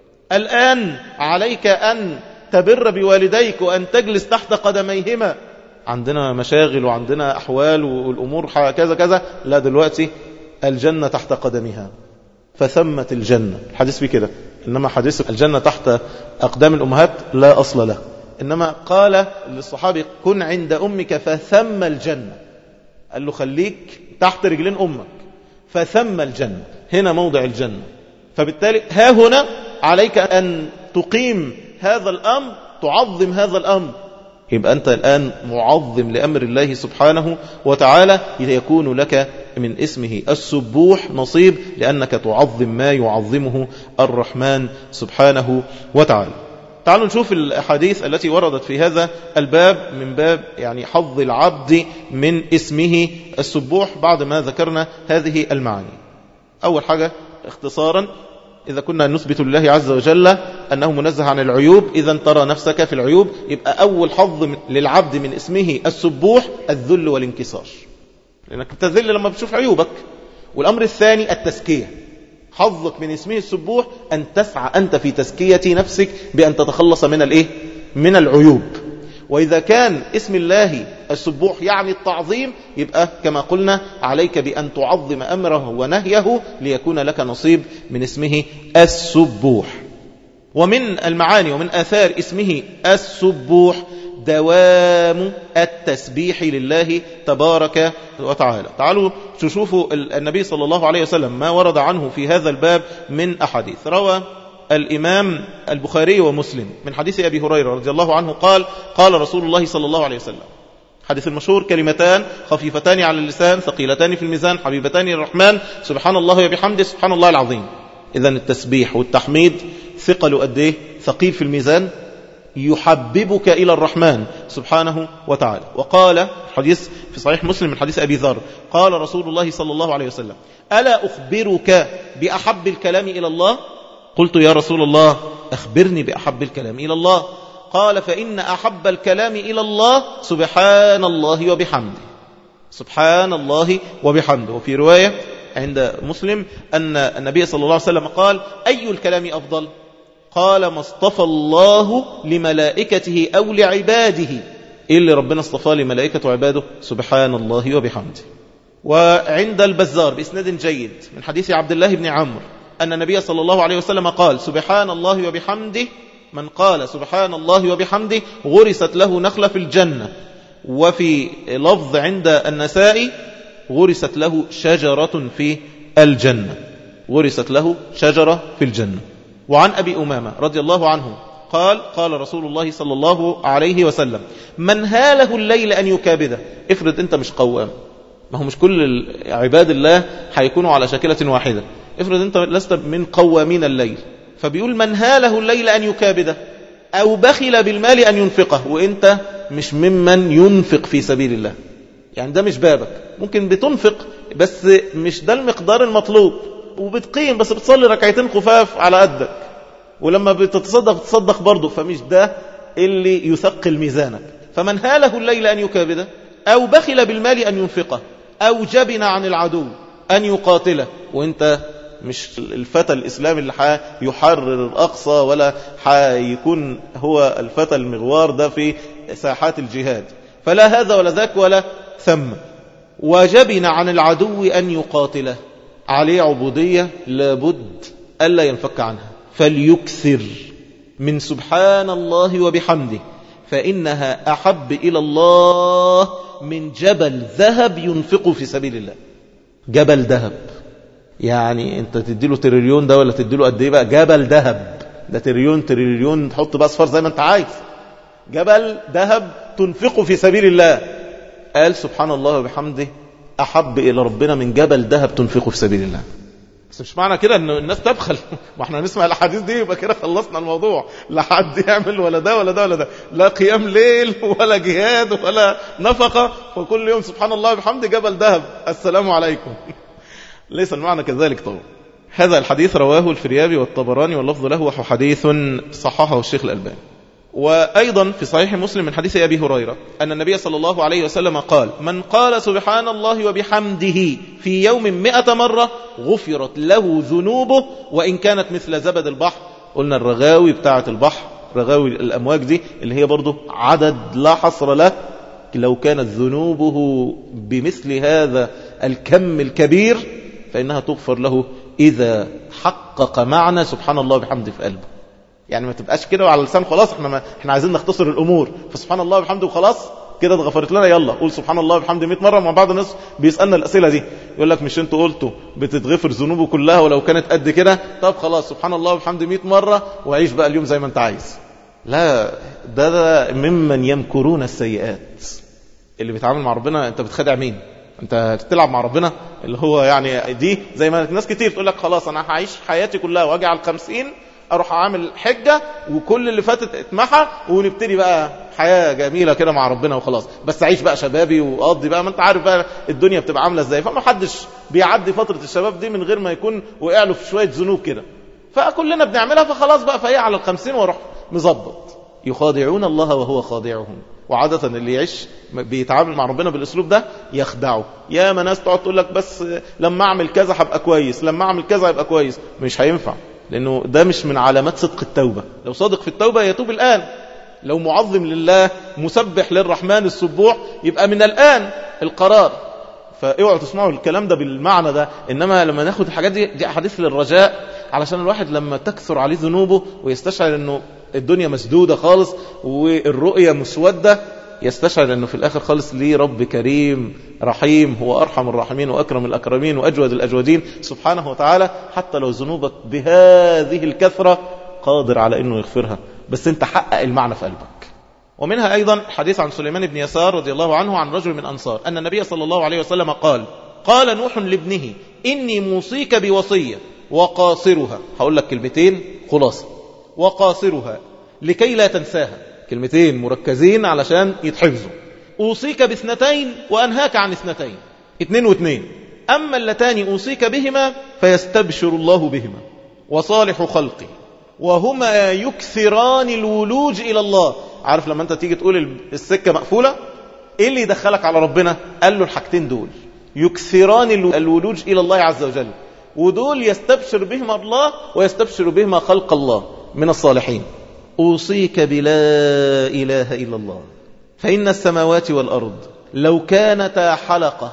الآن عليك أن تبر بوالديك وأن تجلس تحت قدميهما. عندنا مشاغل وعندنا أحوال والأمور كذا كذا، لا دلوقتي الجنة تحت قدمها، فثمت الجنة. الحديث فيه كده، إنما حديث الجنة تحت أقدام الأمهات لا أصل له، إنما قال للصحابي كن عند أمك فثم الجنة، قال له خليك تحت رجلين أمك فثم الجنة، هنا موضع الجنة. فبالتالي ها هنا عليك أن تقيم هذا الأمر، تعظم هذا الأمر. يبقى أنت الآن معظم لأمر الله سبحانه وتعالى، يكون لك من اسمه السبوح نصيب، لأنك تعظم ما يعظمه الرحمن سبحانه وتعالى. تعالوا نشوف الأحاديث التي وردت في هذا الباب من باب يعني حظ العبد من اسمه السبوح بعد ما ذكرنا هذه المعاني. أول حاجة اختصارا، إذا كنا نثبت لله عز وجل أنه منزه عن العيوب، إذا ترى نفسك في العيوب، يبقى أول حظ للعبد من اسمه السبوح الذل والانكسار، لأنك تذل لما بتشوف عيوبك. والأمر الثاني التزكية، حظك من اسمه السبوح أن تسعى أنت في تزكية نفسك بأن تتخلص من العيوب. وإذا كان اسم الله السبوح يعني التعظيم، يبقى كما قلنا عليك بأن تعظم أمره ونهيه ليكون لك نصيب من اسمه السبوح. ومن المعاني ومن آثار اسمه السبوح دوام التسبيح لله تبارك وتعالى. تعالوا تشوفوا النبي صلى الله عليه وسلم ما ورد عنه في هذا الباب من أحاديث. روى الإمام البخاري ومسلم من حديث أبي هريرة رضي الله عنه قال قال رسول الله صلى الله عليه وسلم، حديث المشهور: كلمتان خفيفتان على اللسان ثقيلتان في الميزان حبيبتان للرحمن سبحان الله وبحمده سبحان الله العظيم. إذن التسبيح والتحميد ثقل قد ايه؟ ثقيل في الميزان، يحببك إلى الرحمن سبحانه وتعالى. وقال حديث في صحيح مسلم من حديث أبي ذر قال رسول الله صلى الله عليه وسلم: ألا أخبرك بأحب الكلام إلى الله؟ قلت يا رسول الله أخبرني بأحب الكلام إلى الله. قال: فإن أحب الكلام إلى الله سبحان الله وبحمده. سبحان الله وبحمده. وفي رواية عند مسلم أن النبي صلى الله عليه وسلم قال: أي الكلام أفضل؟ قال: ما اصطفى الله لملائكته أو لعباده. إيه اللي ربنا اصطفى لملائكته وعباده؟ سبحان الله وبحمده. وعند البزار بإسناد جيد من حديث عبد الله بن عمرو أن النبي صلى الله عليه وسلم قال: سبحان الله وبحمده، من قال سبحان الله وبحمده غرست له نخلة في الجنة. وفي لفظ عند النسائي: غرست له شجرة في الجنة. غرست له شجرة في الجنة. وعن أبي أمامة رضي الله عنه قال: قال رسول الله صلى الله عليه وسلم: من هاله الليل أن يكابده. افرض أنت مش قوام، ما هو مش كل عباد الله هيكونوا على شاكلة واحدة. افرض أنت لست من قوامين الليل، فبيقول: من هاله الليل أن يكابده أو بخل بالمال أن ينفقه. وإنت مش ممن ينفق في سبيل الله، يعني ده مش بابك. ممكن بتنفق بس مش ده المقدار المطلوب، وبتقيم بس بتصلي ركعتين خفاف على قدك، ولما بتتصدق برضه، فمش ده اللي يثقل ميزانك. فمن هاله الليل أن يكابده أو بخل بالمال أن ينفقه أو جبن عن العدو أن يقاتله. وإنت مش الفتى الإسلامي اللي يحرر الأقصى ولا يكون هو الفتى المغوار ده في ساحات الجهاد، فلا هذا ولا ذاك ولا ثم. وجبن عن العدو أن يقاتله، عليه عبودية لابد ألا ينفك عنها، فليكثر من سبحان الله وبحمده فإنها أحب إلى الله من جبل ذهب ينفق في سبيل الله. جبل ذهب، يعني انت تديله تريليون ده ولا تديله قد ايه بقى؟ جبل ذهب ده تريليون تحط بقى اصفار زي ما انت عايز. جبل ذهب تنفقه في سبيل الله. قال سبحان الله وبحمده احب الى ربنا من جبل ذهب تنفقه في سبيل الله. بس مش معنى كده ان الناس تبخل، ما احنا نسمع الاحاديث دي يبقى كده خلصنا الموضوع، لا حد يعمل ولا ده ولا ده ولا ده، لا قيام ليل ولا جهاد ولا نفقه، وكل يوم سبحان الله وبحمده جبل ذهب السلام عليكم. ليس المعنى كذلك طبعا. هذا الحديث رواه الفريابي والطبراني واللفظ له، وهو حديث صححه الشيخ الألباني. وأيضا في صحيح مسلم من حديث أبي هريرة أن النبي صلى الله عليه وسلم قال: من قال سبحان الله وبحمده في يوم 100 مرة غفرت له ذنوبه وإن كانت مثل زبد البحر. قلنا الرغاوي بتاعة البحر، رغاوي الأمواج دي اللي هي برضو عدد لا حصر له، لو كانت ذنوبه بمثل هذا الكم الكبير فإنها تغفر له إذا حقق معنى سبحان الله وبحمده في قلبه. يعني ما تبقاش كده وعلى اللسان خلاص، احنا عايزين نختصر الأمور، فسبحان الله وبحمده وخلاص كده اتغفرت لنا، يلا قول سبحان الله وبحمده 100 مرة. مع بعض الناس بيسألنا الأسئلة دي، يقول لك مش انتوا قلتوا بتتغفر ذنوبه كلها ولو كانت قد كده؟ طب خلاص سبحان الله وبحمده 100 مرة وعيش بقى اليوم زي ما انت عايز. لا، ده ممن يمكرون السيئات. اللي بيتعامل مع ربنا، انت بتخدع مين؟ انت تلعب مع ربنا؟ اللي هو يعني دي زي ما ناس كتير تقول لك خلاص انا هعيش حياتي كلها واجي على 50 اروح اعمل حجة وكل اللي فاتت اتمحى ونبتدي بقى حياة جميلة كده مع ربنا وخلاص، بس اعيش بقى شبابي واقضي بقى، ما انت عارف بقى الدنيا بتبقى عاملة ازاي. فما حدش بيعدي فترة الشباب دي من غير ما يكون وقع له في شوية ذنوب كده، فكلنا بنعملها، فخلاص بقى فهي على 50 واروح مظبط. يخادعون الله وهو خادعهم. وعادة اللي يعيش بيتعامل مع ربنا بالاسلوب ده يخدعه. يا ما ناس تقعد تقول لك بس لما اعمل كذا هبقى كويس، لما اعمل كذا هيبقى كويس. مش هينفع، لانه ده مش من علامات صدق التوبة. لو صادق في التوبة يتوب الآن، لو معظم لله مسبح للرحمن السبوح يبقى من الآن القرار. فاوعوا تسمعوا الكلام ده بالمعنى ده، انما لما ناخد الحاجات دي احاديث للرجاء، علشان الواحد لما تكثر عليه ذنوبه ويستشعر انه الدنيا مسدودة خالص والرؤية مسودة، يستشعر انه في الاخر خالص ليه رب كريم رحيم، هو ارحم الراحمين واكرم الاكرمين واجود الاجودين سبحانه وتعالى. حتى لو ذنوبك بهذه الكثرة قادر على انه يغفرها، بس انت حقق المعنى في قلبك. ومنها ايضا حديث عن سليمان بن يسار رضي الله عنه عن رجل من انصار ان النبي صلى الله عليه وسلم قال نوح لابنه: اني موصيك بوصية وقاصرها. هقول لك كلمتين خلاصة: وقاصرها لكي لا تنساها. كلمتين مركزين علشان يتحفظوا. أوصيك باثنتين وأنهاك عن اثنتين. 2 و2. أما اللتان أوصيك بهما فيستبشر الله بهما وصالح خلقي وهما يكثران الولوج إلى الله. عارف لما أنت تيجي تقول السكة مقفولة، إيه اللي يدخلك على ربنا؟ قال له الحاجتين دول: يكثران الولوج إلى الله عز وجل، ودول يستبشر بهما الله ويستبشر بهما خلق الله من الصالحين. أوصيك بلا إله إلا الله، فإن السماوات والأرض لو كانتا حلقة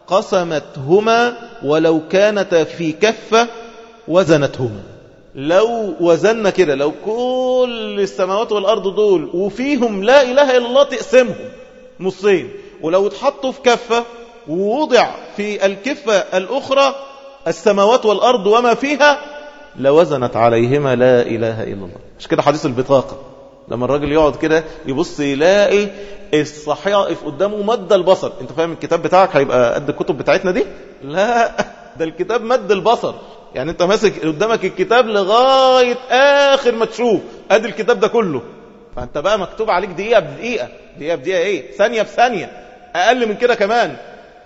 قسمتهما ولو كانتا في كفة وزنتهما. لو وزننا كده، لو كل السماوات والأرض دول وفيهم لا إله إلا الله تقسمهم نصين، ولو اتحطوا في كفة ووضع في الكفة الأخرى السماوات والأرض وما فيها لوزنت عليهما لا إله إلا الله. مش كده حديث البطاقة؟ لما الراجل يقعد كده يبص يلاقي الصحائف قدامه مد البصر. انت فاهم الكتاب بتاعك هيبقى قد الكتب بتاعتنا دي؟ لا، ده الكتاب مد البصر. يعني انت ماسك قدامك الكتاب لغاية آخر ما تشوف ادي الكتاب ده كله. فانت بقى مكتوب عليك دقيقة بدقيقة، دقيقة بدقيقة ايه، ثانية بثانية، اقل من كده كمان،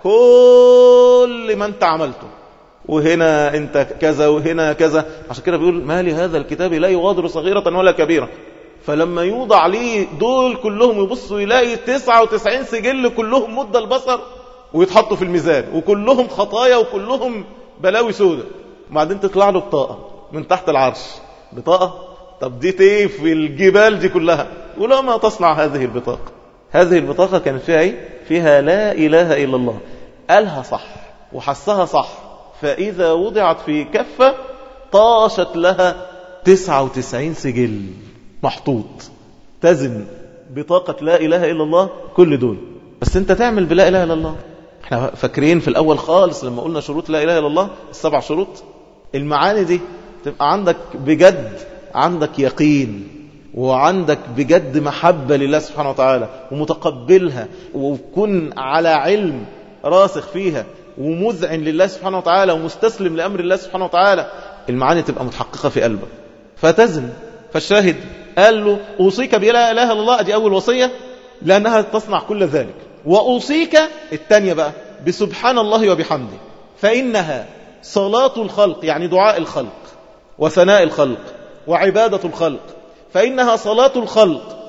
كل ما انت عملته. وهنا انت كذا وهنا كذا. عشان كده بيقول: ما لهذا الكتاب لا يغادر صغيرة ولا كبيرة. فلما يوضع عليه دول كلهم يبصوا يلاقي 99 سجل كلهم مد البصر ويتحطوا في الميزان، وكلهم خطايا وكلهم بلاوي سودة. وبعدين تطلع له بطاقة من تحت العرش. بطاقة؟ طب دي ايه في الجبال دي كلها؟ ولما تصنع هذه البطاقة؟ هذه البطاقة كانت فيها ايه؟ فيها لا إله إلا الله. قالها صح وحسها صح، فإذا وضعت في كفة طاشت لها 99 سجل محطوط تزن بطاقة لا إله إلا الله كل دول. بس انت تعمل بلا إله إلا الله. احنا فاكرين في الأول خالص لما قلنا شروط لا إله إلا الله 7 شروط. المعاني دي تبقى عندك بجد، عندك يقين وعندك بجد محبة لله سبحانه وتعالى ومتقبلها، وكن على علم راسخ فيها ومذعن لله سبحانه وتعالى ومستسلم لأمر الله سبحانه وتعالى. المعاني تبقى متحققة في قلبك فتزن. فالشاهد قال له: أوصيك بلا إله إلا الله. أدي أول وصية لأنها تصنع كل ذلك. وأوصيك الثانية بقى بسبحان الله وبحمده، فإنها صلاة الخلق، يعني دعاء الخلق وثناء الخلق وعبادة الخلق. فإنها صلاة الخلق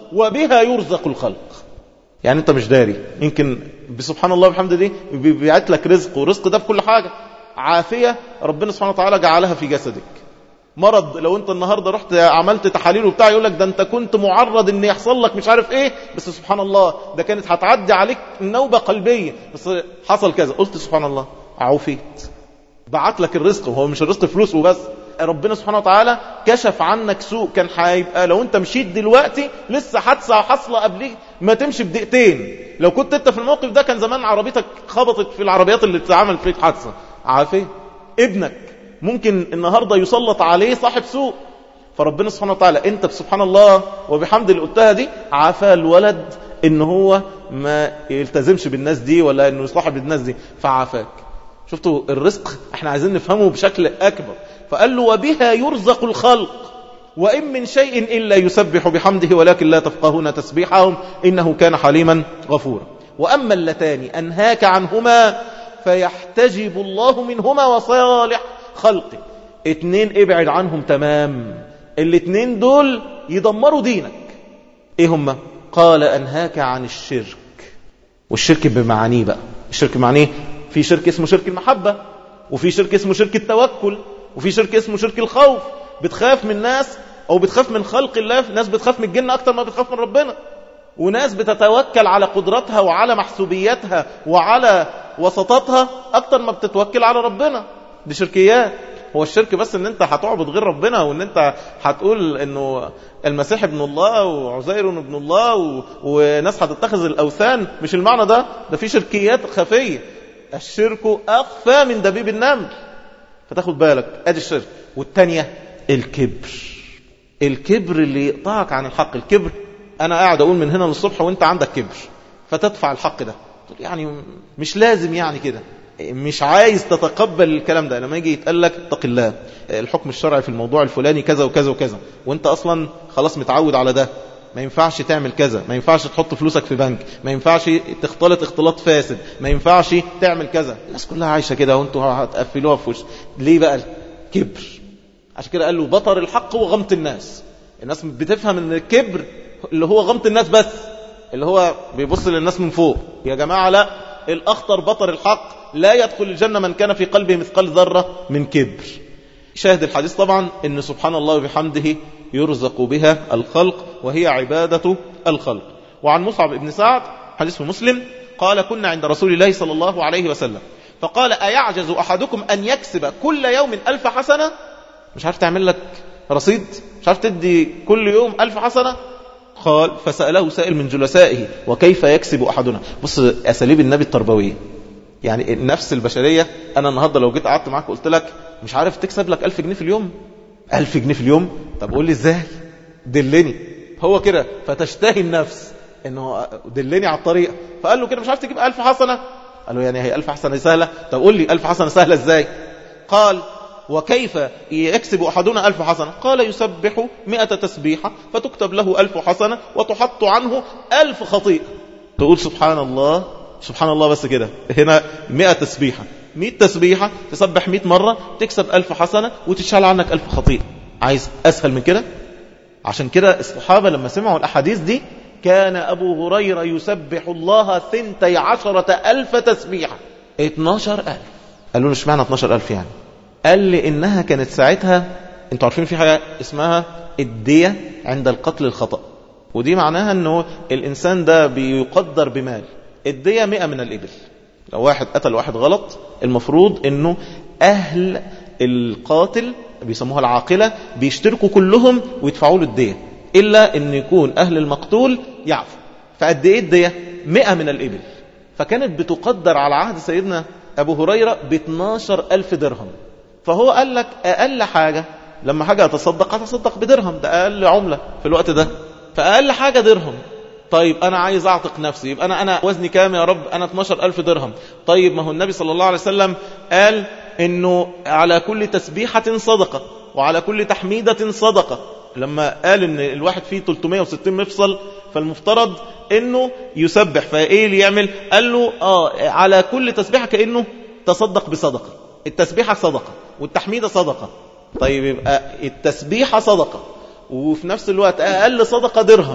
وبها يرزق الخلق. يعني انت مش داري، يمكن بسبحان الله وبحمده دي بيبعت لك رزق، ورزق ده في كل حاجة. عافية ربنا سبحانه وتعالى جعلها في جسدك. مرض لو انت النهاردة رحت عملت تحاليل وبتاع يقول لك ده انت كنت معرض ان يحصل لك مش عارف ايه، بس سبحان الله ده كانت هتعدي عليك نوبة قلبية بس حصل كذا، قلت سبحان الله عوفيت. بعت لك الرزق، وهو مش الرزق فلوس وبس، ربنا سبحانه وتعالى كشف عنك سوء كان هيبقى لو انت مشيت دلوقتي لسه حادثه حاصله قبليك ما تمشي بدقيقتين. لو كنت انت في الموقف ده كان زمان عربيتك خبطت في العربيات اللي بتتعمل فيك حادثه. عافيه. ابنك ممكن النهارده يسلط عليه صاحب سوء، فربنا سبحانه وتعالى انت سبحان الله وبحمد اللي قلتها دي عافى الولد ان هو ما يلتزمش بالناس دي ولا انه يصاحب الناس دي، فعافاك. شفتوا الرزق احنا عايزين نفهمه بشكل اكبر. فقال له وبها يرزق الخلق وإن من شيء إلا يسبح بحمده ولكن لا تفقهون تسبيحهم إنه كان حليما غفورا. وأما اللتان أنهاك عنهما فيحتجب الله منهما وصالح خلقه. 2 ابعد عنهم تمام، 2 دول يدمروا دينك. ايه هما؟ قال أنهاك عن الشرك. والشرك بمعانيه بقى. الشرك معنيه في شرك اسمه شرك المحبة، وفي شرك اسمه شرك التوكل، وفي شرك اسمه شرك الخوف. بتخاف من ناس او بتخاف من خلق الله. ناس بتخاف من الجن اكتر ما بتخاف من ربنا، وناس بتتوكل على قدرتها وعلى محسوبياتها وعلى وسطاتها اكتر ما بتتوكل على ربنا. دي شركيات. هو الشرك بس ان انت هتعبد غير ربنا، وان انت هتقول انه المسيح ابن الله وعزير ابن الله وناس هتتخذ الاوثان. مش المعنى ده. ده في شركيات خفية. الشرك اخفى من دبيب النمل، فتاخد بالك. ادي الشرك. والتانية الكبر. الكبر اللي يقطعك عن الحق. الكبر انا قاعد اقول من هنا للصبح وانت عندك كبر، فتدفع الحق ده تقول يعني مش لازم يعني كده، مش عايز تتقبل الكلام ده. لما يجي يتقال لك اتق الله، الحكم الشرعي في الموضوع الفلاني كذا وكذا وكذا، وانت اصلا خلاص متعود على ده، ما ينفعش تعمل كذا، ما ينفعش تحط فلوسك في بنك، ما ينفعش تختلط اختلاط فاسد، ما ينفعش تعمل كذا. الناس كلها عايشة كده وانتوا هتقفلوها في وش. ليه بقى؟ الكبر. عشان كده قال له بطر الحق وغمط الناس. الناس بتفهم ان الكبر اللي هو غمط الناس بس، اللي هو بيبص للناس من فوق. يا جماعة لا، الأخطر بطر الحق. لا يدخل الجنة من كان في قلبه مثقال ذرة من كبر. شاهد الحديث طبعا ان سبحان الله وبحمده يرزق بها الخلق وهي عبادة الخلق. وعن مصعب بن سعد حديث في مسلم قال كنا عند رسول الله صلى الله عليه وسلم فقال أيعجز أحدكم أن يكسب كل يوم 1000 حسنة؟ مش عارف تعمل لك رصيد؟ مش عارف تدي كل يوم 1000 حسنة؟ قال فسأله سائل من جلسائه وكيف يكسب أحدنا. بص أساليب النبي التربوية، يعني النفس البشرية. أنا النهاردة لو جيت قعدت معاك وقلت لك مش عارف تكسب لك 1000 جنيه في اليوم، 1000 جنيه في اليوم، طب قول لي ازاي؟ دلني. هو كده. فتشتهي النفس انه دلني على الطريق. فقال له كده مش عارف تجيب 1000 حسنة؟ قال له يعني هي 1000 حسنة سهلة؟ طب قول لي 1000 حسنة سهلة ازاي؟ قال وكيف يكسب أحدنا 1000 حسنة؟ قال يسبح 100 تسبيحة فتكتب له 1000 حسنة وتحط عنه 1000 خطيئة. تقول سبحان الله سبحان الله بس كده. هنا 100 تسبيحة، 100 تسبيحة تسبح 100 مرة تكسب 1000 حسنة وتشال عنك 1000 خطيئة. عايز أسهل من كده؟ عشان كده الصحابة لما سمعوا الأحاديث دي كان أبو هريرة يسبح الله 12,000 تسبيحة. 12,000. قالوا مش معنى 12,000 يعني؟ قال لي إنها كانت ساعتها، انتوا عارفين في حاجة اسمها الدية عند القتل الخطأ، ودي معناها أنه الإنسان ده بيقدر بمال. الدية 100 من الإبل. لو واحد قتل واحد غلط، المفروض أنه أهل القاتل بيسموها العاقلة بيشتركوا كلهم ويدفعوا له الدية، إلا أن يكون أهل المقتول يعفو. فقد إيه الدية؟ 100 من الإبل. فكانت بتقدر على عهد سيدنا أبو هريرة ب12,000 درهم. فهو قال لك أقل حاجة لما حاجة أتصدق بدرهم، ده أقل عملة في الوقت ده، فأقل حاجة درهم. طيب أنا عايز أعتق نفسي، يبقى أنا وزني كام يا رب؟ أنا 12,000 درهم. طيب ما هو النبي صلى الله عليه وسلم قال إنه على كل تسبيحة صدقة وعلى كل تحميدة صدقة. لما قال إن الواحد فيه 360 مفصل فالمفترض إنه يسبح، فإيه اللي يعمل؟ قال له على كل تسبيحة كأنه تصدق بصدقة. التسبيحة صدقة والتحميدة صدقة. طيب يبقى التسبيحة صدقة وفي نفس الوقت أقل صدقة درهم.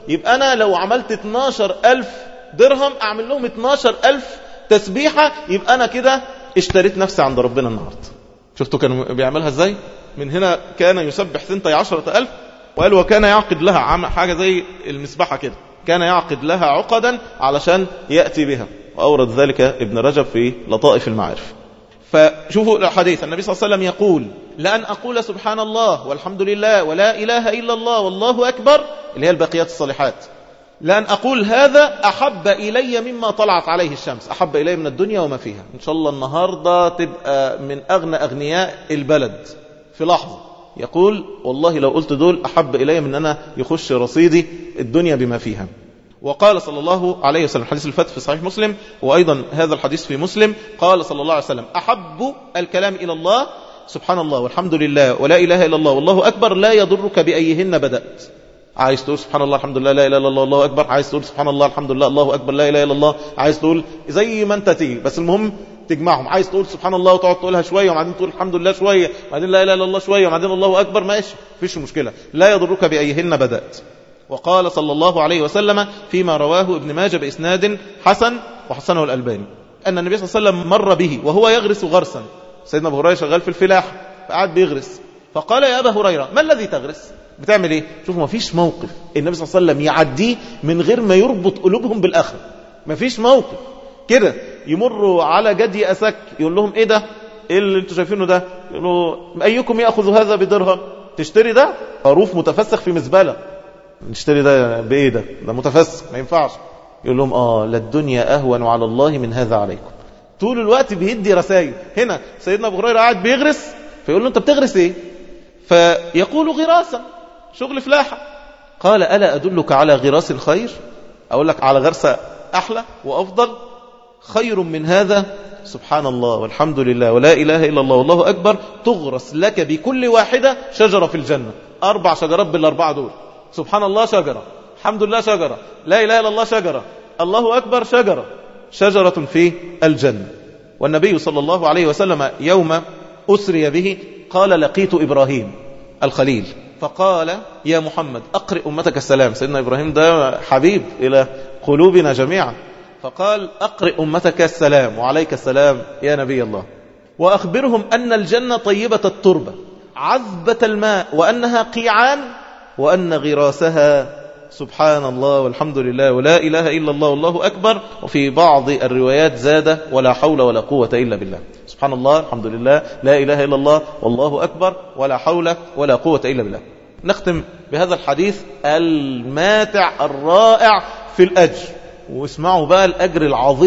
يبقى أنا لو عملت 12,000 درهم أعمل لهم 12,000 تسبيحة، يبقى أنا كده اشتريت نفسي عند ربنا النهاردة. شفتوا كانوا بيعملها ازاي؟ من هنا كان يسبح 12,000، وقال وكان يعقد لها حاجة زي المسبحة كده، كان يعقد لها عقدا علشان يأتي بها، وأورد ذلك ابن رجب في لطائف المعارف. فشوفوا الحديث، النبي صلى الله عليه وسلم يقول لأن أقول سبحان الله والحمد لله ولا إله إلا الله والله أكبر، اللي هي الباقيات الصالحات، لأن أقول هذا أحب إلي مما طلعت عليه الشمس، أحب إلي من الدنيا وما فيها. إن شاء الله النهاردة تبقى من أغنى أغنياء البلد في لحظة. يقول والله لو قلت دول أحب إلي من أنا يخش رصيدي الدنيا بما فيها. وقال صلى الله عليه وسلم، حديث الفتح في صحيح مسلم، وأيضا هذا الحديث في مسلم، قال صلى الله عليه وسلم أحب الكلام إلى الله سبحان الله والحمد لله ولا إله إلا الله والله أكبر لا يضرك بأيهن بدأت. عايز تقول سبحان الله الحمد لله لا إله إلا الله والله أكبر، عايز تقول سبحان الله الحمد لله الله أكبر لا إله إلا الله، عايز تقول زي ما أنت تيجي، بس المهم تجمعهم. عايز تقول سبحان الله وتقعد تقولها شوية وبعدين تقول الحمد لله شوية وبعدين لا إله إلا الله شوية وبعدين الله أكبر، ماشي مفيش مشكلة، لا يضرك بأيهن بدأت. وقال صلى الله عليه وسلم فيما رواه ابن ماجه بإسناد حسن وحسنه الألباني أن النبي صلى الله عليه وسلم مر به وهو يغرس غرسا. سيدنا أبو هريرة شغال في الفلاح فقعد بيغرس، فقال يا أبا هريرة ما الذي تغرس؟ بتعمل ايه؟ شوفوا ما فيش موقف النبي صلى الله عليه وسلم يعديه من غير ما يربط قلوبهم بالآخرة. ما فيش موقف كده يمروا على جدي أسك يقول لهم ايه ده؟ ايه اللي انتوا شايفينه ده؟ يقولوا ايكم يأخذ هذا بدرهم؟ تشتري ده؟ خروف متفسخ في مزبلة، نشتري ده بايه ده متفسخ ما ينفعش. يقول لهم للدنيا أهون على الله من هذا عليكم. طول الوقت بيدي رسائل. هنا سيدنا أبو هريرة قاعد بيغرس فيقول له انت بتغرس ايه؟ فيقول غراسا شغل فلاحة. قال ألا أدلك على غراس الخير؟ أقول لك على غرسة أحلى وأفضل خير من هذا؟ سبحان الله والحمد لله ولا إله إلا الله والله أكبر تغرس لك بكل واحدة شجرة في الجنة. 4 شجرات بالأربعة دول، سبحان الله شجرة، الحمد لله شجرة، لا إله إلا الله شجرة، الله أكبر شجرة، شجرة في الجنة. والنبي صلى الله عليه وسلم يوم أسري به قال لقيت إبراهيم الخليل فقال يا محمد أقرئ أمتك السلام. سيدنا إبراهيم ده حبيب إلى قلوبنا جميعا، فقال أقرئ أمتك السلام وعليك السلام يا نبي الله، وأخبرهم أن الجنة طيبة التربة عذبة الماء وأنها قيعان وأن غراسها سبحان الله والحمد لله ولا إله إلا الله والله أكبر. وفي بعض الروايات زاد ولا حول ولا قوة إلا بالله. سبحان الله الحمد لله لا إله إلا الله والله أكبر ولا حول ولا قوة إلا بالله. نختم بهذا الحديث الماتع الرائع في الأجر، واسمعوا بقى الأجر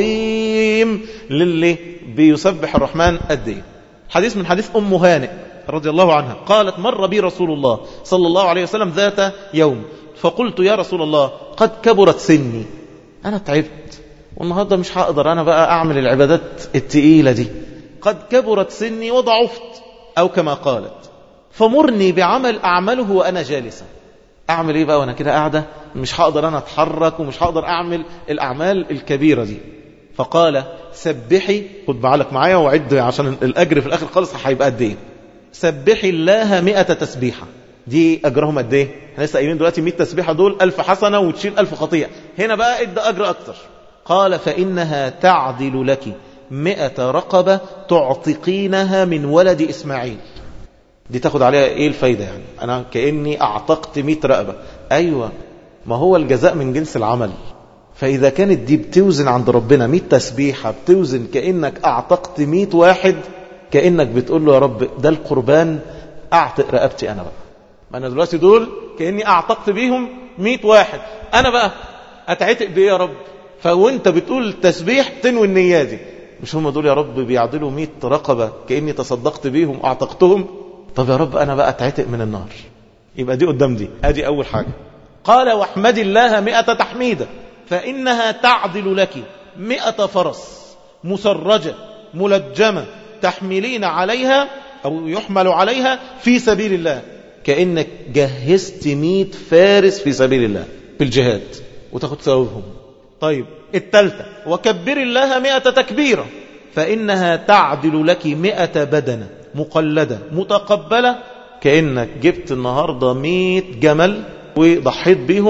العظيم للي بيسبح الرحمن قد ايه. حديث من حديث أم هانئ رضي الله عنها قالت مر بي رسول الله صلى الله عليه وسلم ذات يوم فقلت يا رسول الله قد كبرت سني، أنا تعبت والنهاردة مش هقدر أنا بقى أعمل العبادات التقيلة دي، قد كبرت سني وضعفت أو كما قالت، فمرني بعمل أعمله وأنا جالسة. أعمل إيه بقى وأنا كده قاعدة مش هقدر أنا أتحرك ومش هقدر أعمل الأعمال الكبيرة دي. فقال سبحي، خد بعلك معايا وعد عشان الأجر في الآخر خالص هيبقى قد إيه. سبحي الله 100 تسبيحة. دي أجرهم قد إيه؟ احنا لسه قايلين دلوقتي 100 تسبيحة دول 1000 حسنة وتشيل 1000 خطيئة. هنا بقى ادى أجر أكتر. قال فإنها تعدل لك 100 رقبة تعتقينها من ولد إسماعيل. دي تاخد عليها ايه الفايدة؟ يعني انا كأني اعتقت 100 رقبة. ايوه، ما هو الجزاء من جنس العمل. فاذا كانت دي بتوزن عند ربنا 100 تسبيحة بتوزن كأنك اعتقت 100 واحد، كأنك بتقول له يا رب ده القربان اعتق رقبتي انا بقى. ما انا دلوقتي دول كأني اعتقت بيهم 100 واحد، انا بقى اتعتق بايه يا رب؟ فوانت بتقول التسبيح تنوي النية دي، مش هم دول يا رب بيعدلوا 100 رقبة كأني تصدقت بيهم اعتقتهم؟ طب يا رب أنا بقى اتعتق من النار. يبقى دي قدام دي، ادي أول حاجة. قال واحمد الله 100 تحميدة فإنها تعدل لك 100 فرس مسرجة ملجمة تحملين عليها أو يحمل عليها في سبيل الله، كأنك جهزت 100 فارس في سبيل الله في الجهاد وتاخد ثوابهم. طيب الثالثة وكبر الله 100 تكبيرة فإنها تعدل لك 100 بدنة مقلدة متقبلة، كأنك جبت النهاردة 100 جمل وضحيت بيهم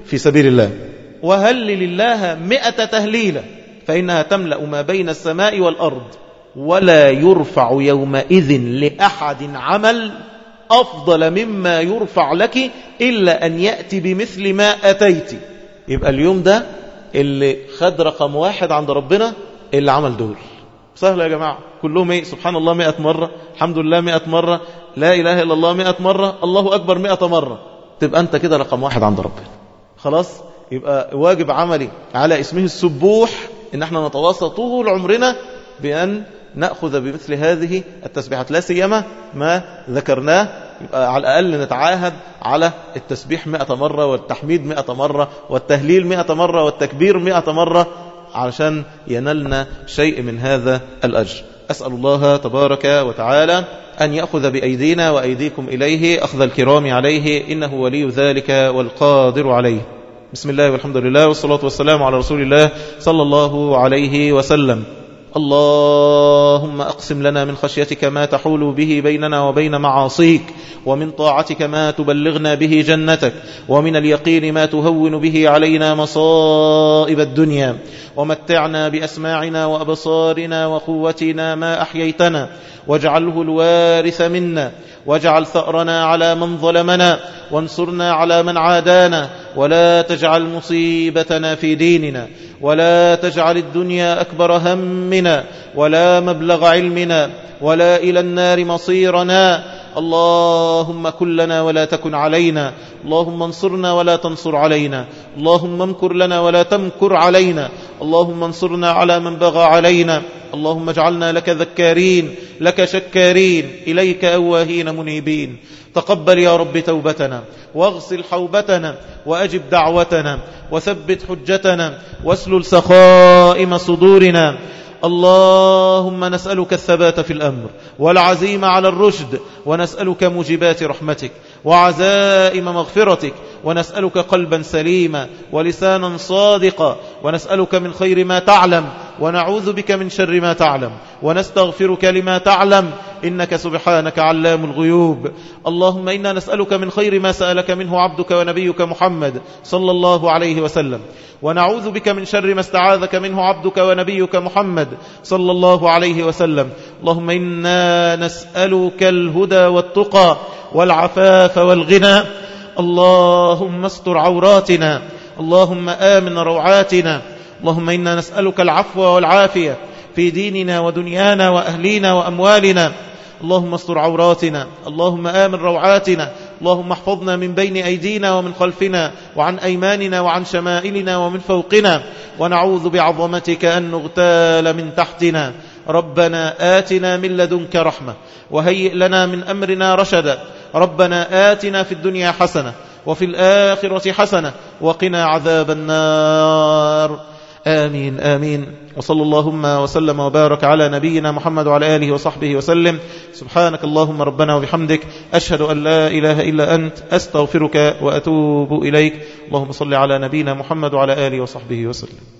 في سبيل الله. وهلل الله 100 تهليلة فإنها تملأ ما بين السماء والأرض. ولا يرفع يومئذ لأحد عمل أفضل مما يرفع لك إلا أن يأتي بمثل ما أتيت. يبقى اليوم ده اللي خد رقم 1 عند ربنا اللي عمل دول. سهل يا جماعة، كلهم ايه؟ سبحان الله 100 مرة، الحمد لله 100 مرة، لا إله إلا الله 100 مرة، الله أكبر 100 مرة، تبقى أنت كده رقم 1 عند ربنا. خلاص، يبقى واجب عملي على اسمه السبوح إن احنا نتواصل طول عمرنا بأن نأخذ بمثل هذه التسبيحات، لا سيما ما ذكرناه. يبقى على الأقل نتعاهد على التسبيح 100 مرة، والتحميد 100 مرة، والتهليل 100 مرة، والتكبير 100 مرة، علشان ينالنا شيء من هذا الأجر. أسأل الله تبارك وتعالى أن يأخذ بأيدينا وأيديكم إليه أخذ الكرام عليه، إنه ولي ذلك والقادر عليه. بسم الله والحمد لله والصلاة والسلام على رسول الله صلى الله عليه وسلم. اللهم أقسم لنا من خشيتك ما تحول به بيننا وبين معاصيك، ومن طاعتك ما تبلغنا به جنتك، ومن اليقين ما تهون به علينا مصائب الدنيا، ومتعنا بأسماعنا وأبصارنا وقوتنا ما أحييتنا، واجعله الوارث منا، واجعل ثأرنا على من ظلمنا، وانصرنا على من عادانا، ولا تجعل مصيبتنا في ديننا، ولا تجعل الدنيا أكبر همنا ولا مبلغ علمنا ولا إلى النار مصيرنا. اللهم كن لنا ولا تكن علينا، اللهم انصرنا ولا تنصر علينا، اللهم امكر لنا ولا تمكر علينا، اللهم انصرنا على من بغى علينا، اللهم اجعلنا لك ذكارين لك شكارين إليك أواهين منيبين. تقبل يا رب توبتنا، واغسل حوبتنا، وأجب دعوتنا، وثبت حجتنا، واسلل سخائم صدورنا. اللهم نسألك الثبات في الأمر والعزيمة على الرشد، ونسألك موجبات رحمتك وعزائم مغفرتك، ونسألك قلبا سليما ولسانا صادقا، ونسألك من خير ما تعلم، ونعوذ بك من شر ما تعلم، ونستغفرك لما تعلم، إنك سبحانك علام الغيوب. اللهم إنا نسألك من خير ما سألك منه عبدك ونبيك محمد صلى الله عليه وسلم، ونعوذ بك من شر ما استعاذك منه عبدك ونبيك محمد صلى الله عليه وسلم. اللهم إنا نسألك الهدى والتقى والعفاف والغنى. اللهم استر عوراتنا، اللهم آمن روعاتنا. اللهم إنا نسألك العفو والعافية في ديننا ودنيانا وأهلينا وأموالنا. اللهم استر عوراتنا، اللهم آمن روعاتنا. اللهم احفظنا من بين أيدينا ومن خلفنا وعن أيماننا وعن شمائلنا ومن فوقنا، ونعوذ بعظمتك أن نغتال من تحتنا. ربنا آتنا من لدنك رحمة وهيئ لنا من أمرنا رشدا. ربنا آتنا في الدنيا حسنة وفي الآخرة حسنة وقنا عذاب النار. آمين آمين. وصلى اللهم وسلم وبارك على نبينا محمد وعلى آله وصحبه وسلم. سبحانك اللهم ربنا وبحمدك، أشهد أن لا إله إلا أنت، أستغفرك وأتوب إليك. اللهم صل على نبينا محمد وعلى آله وصحبه وسلم.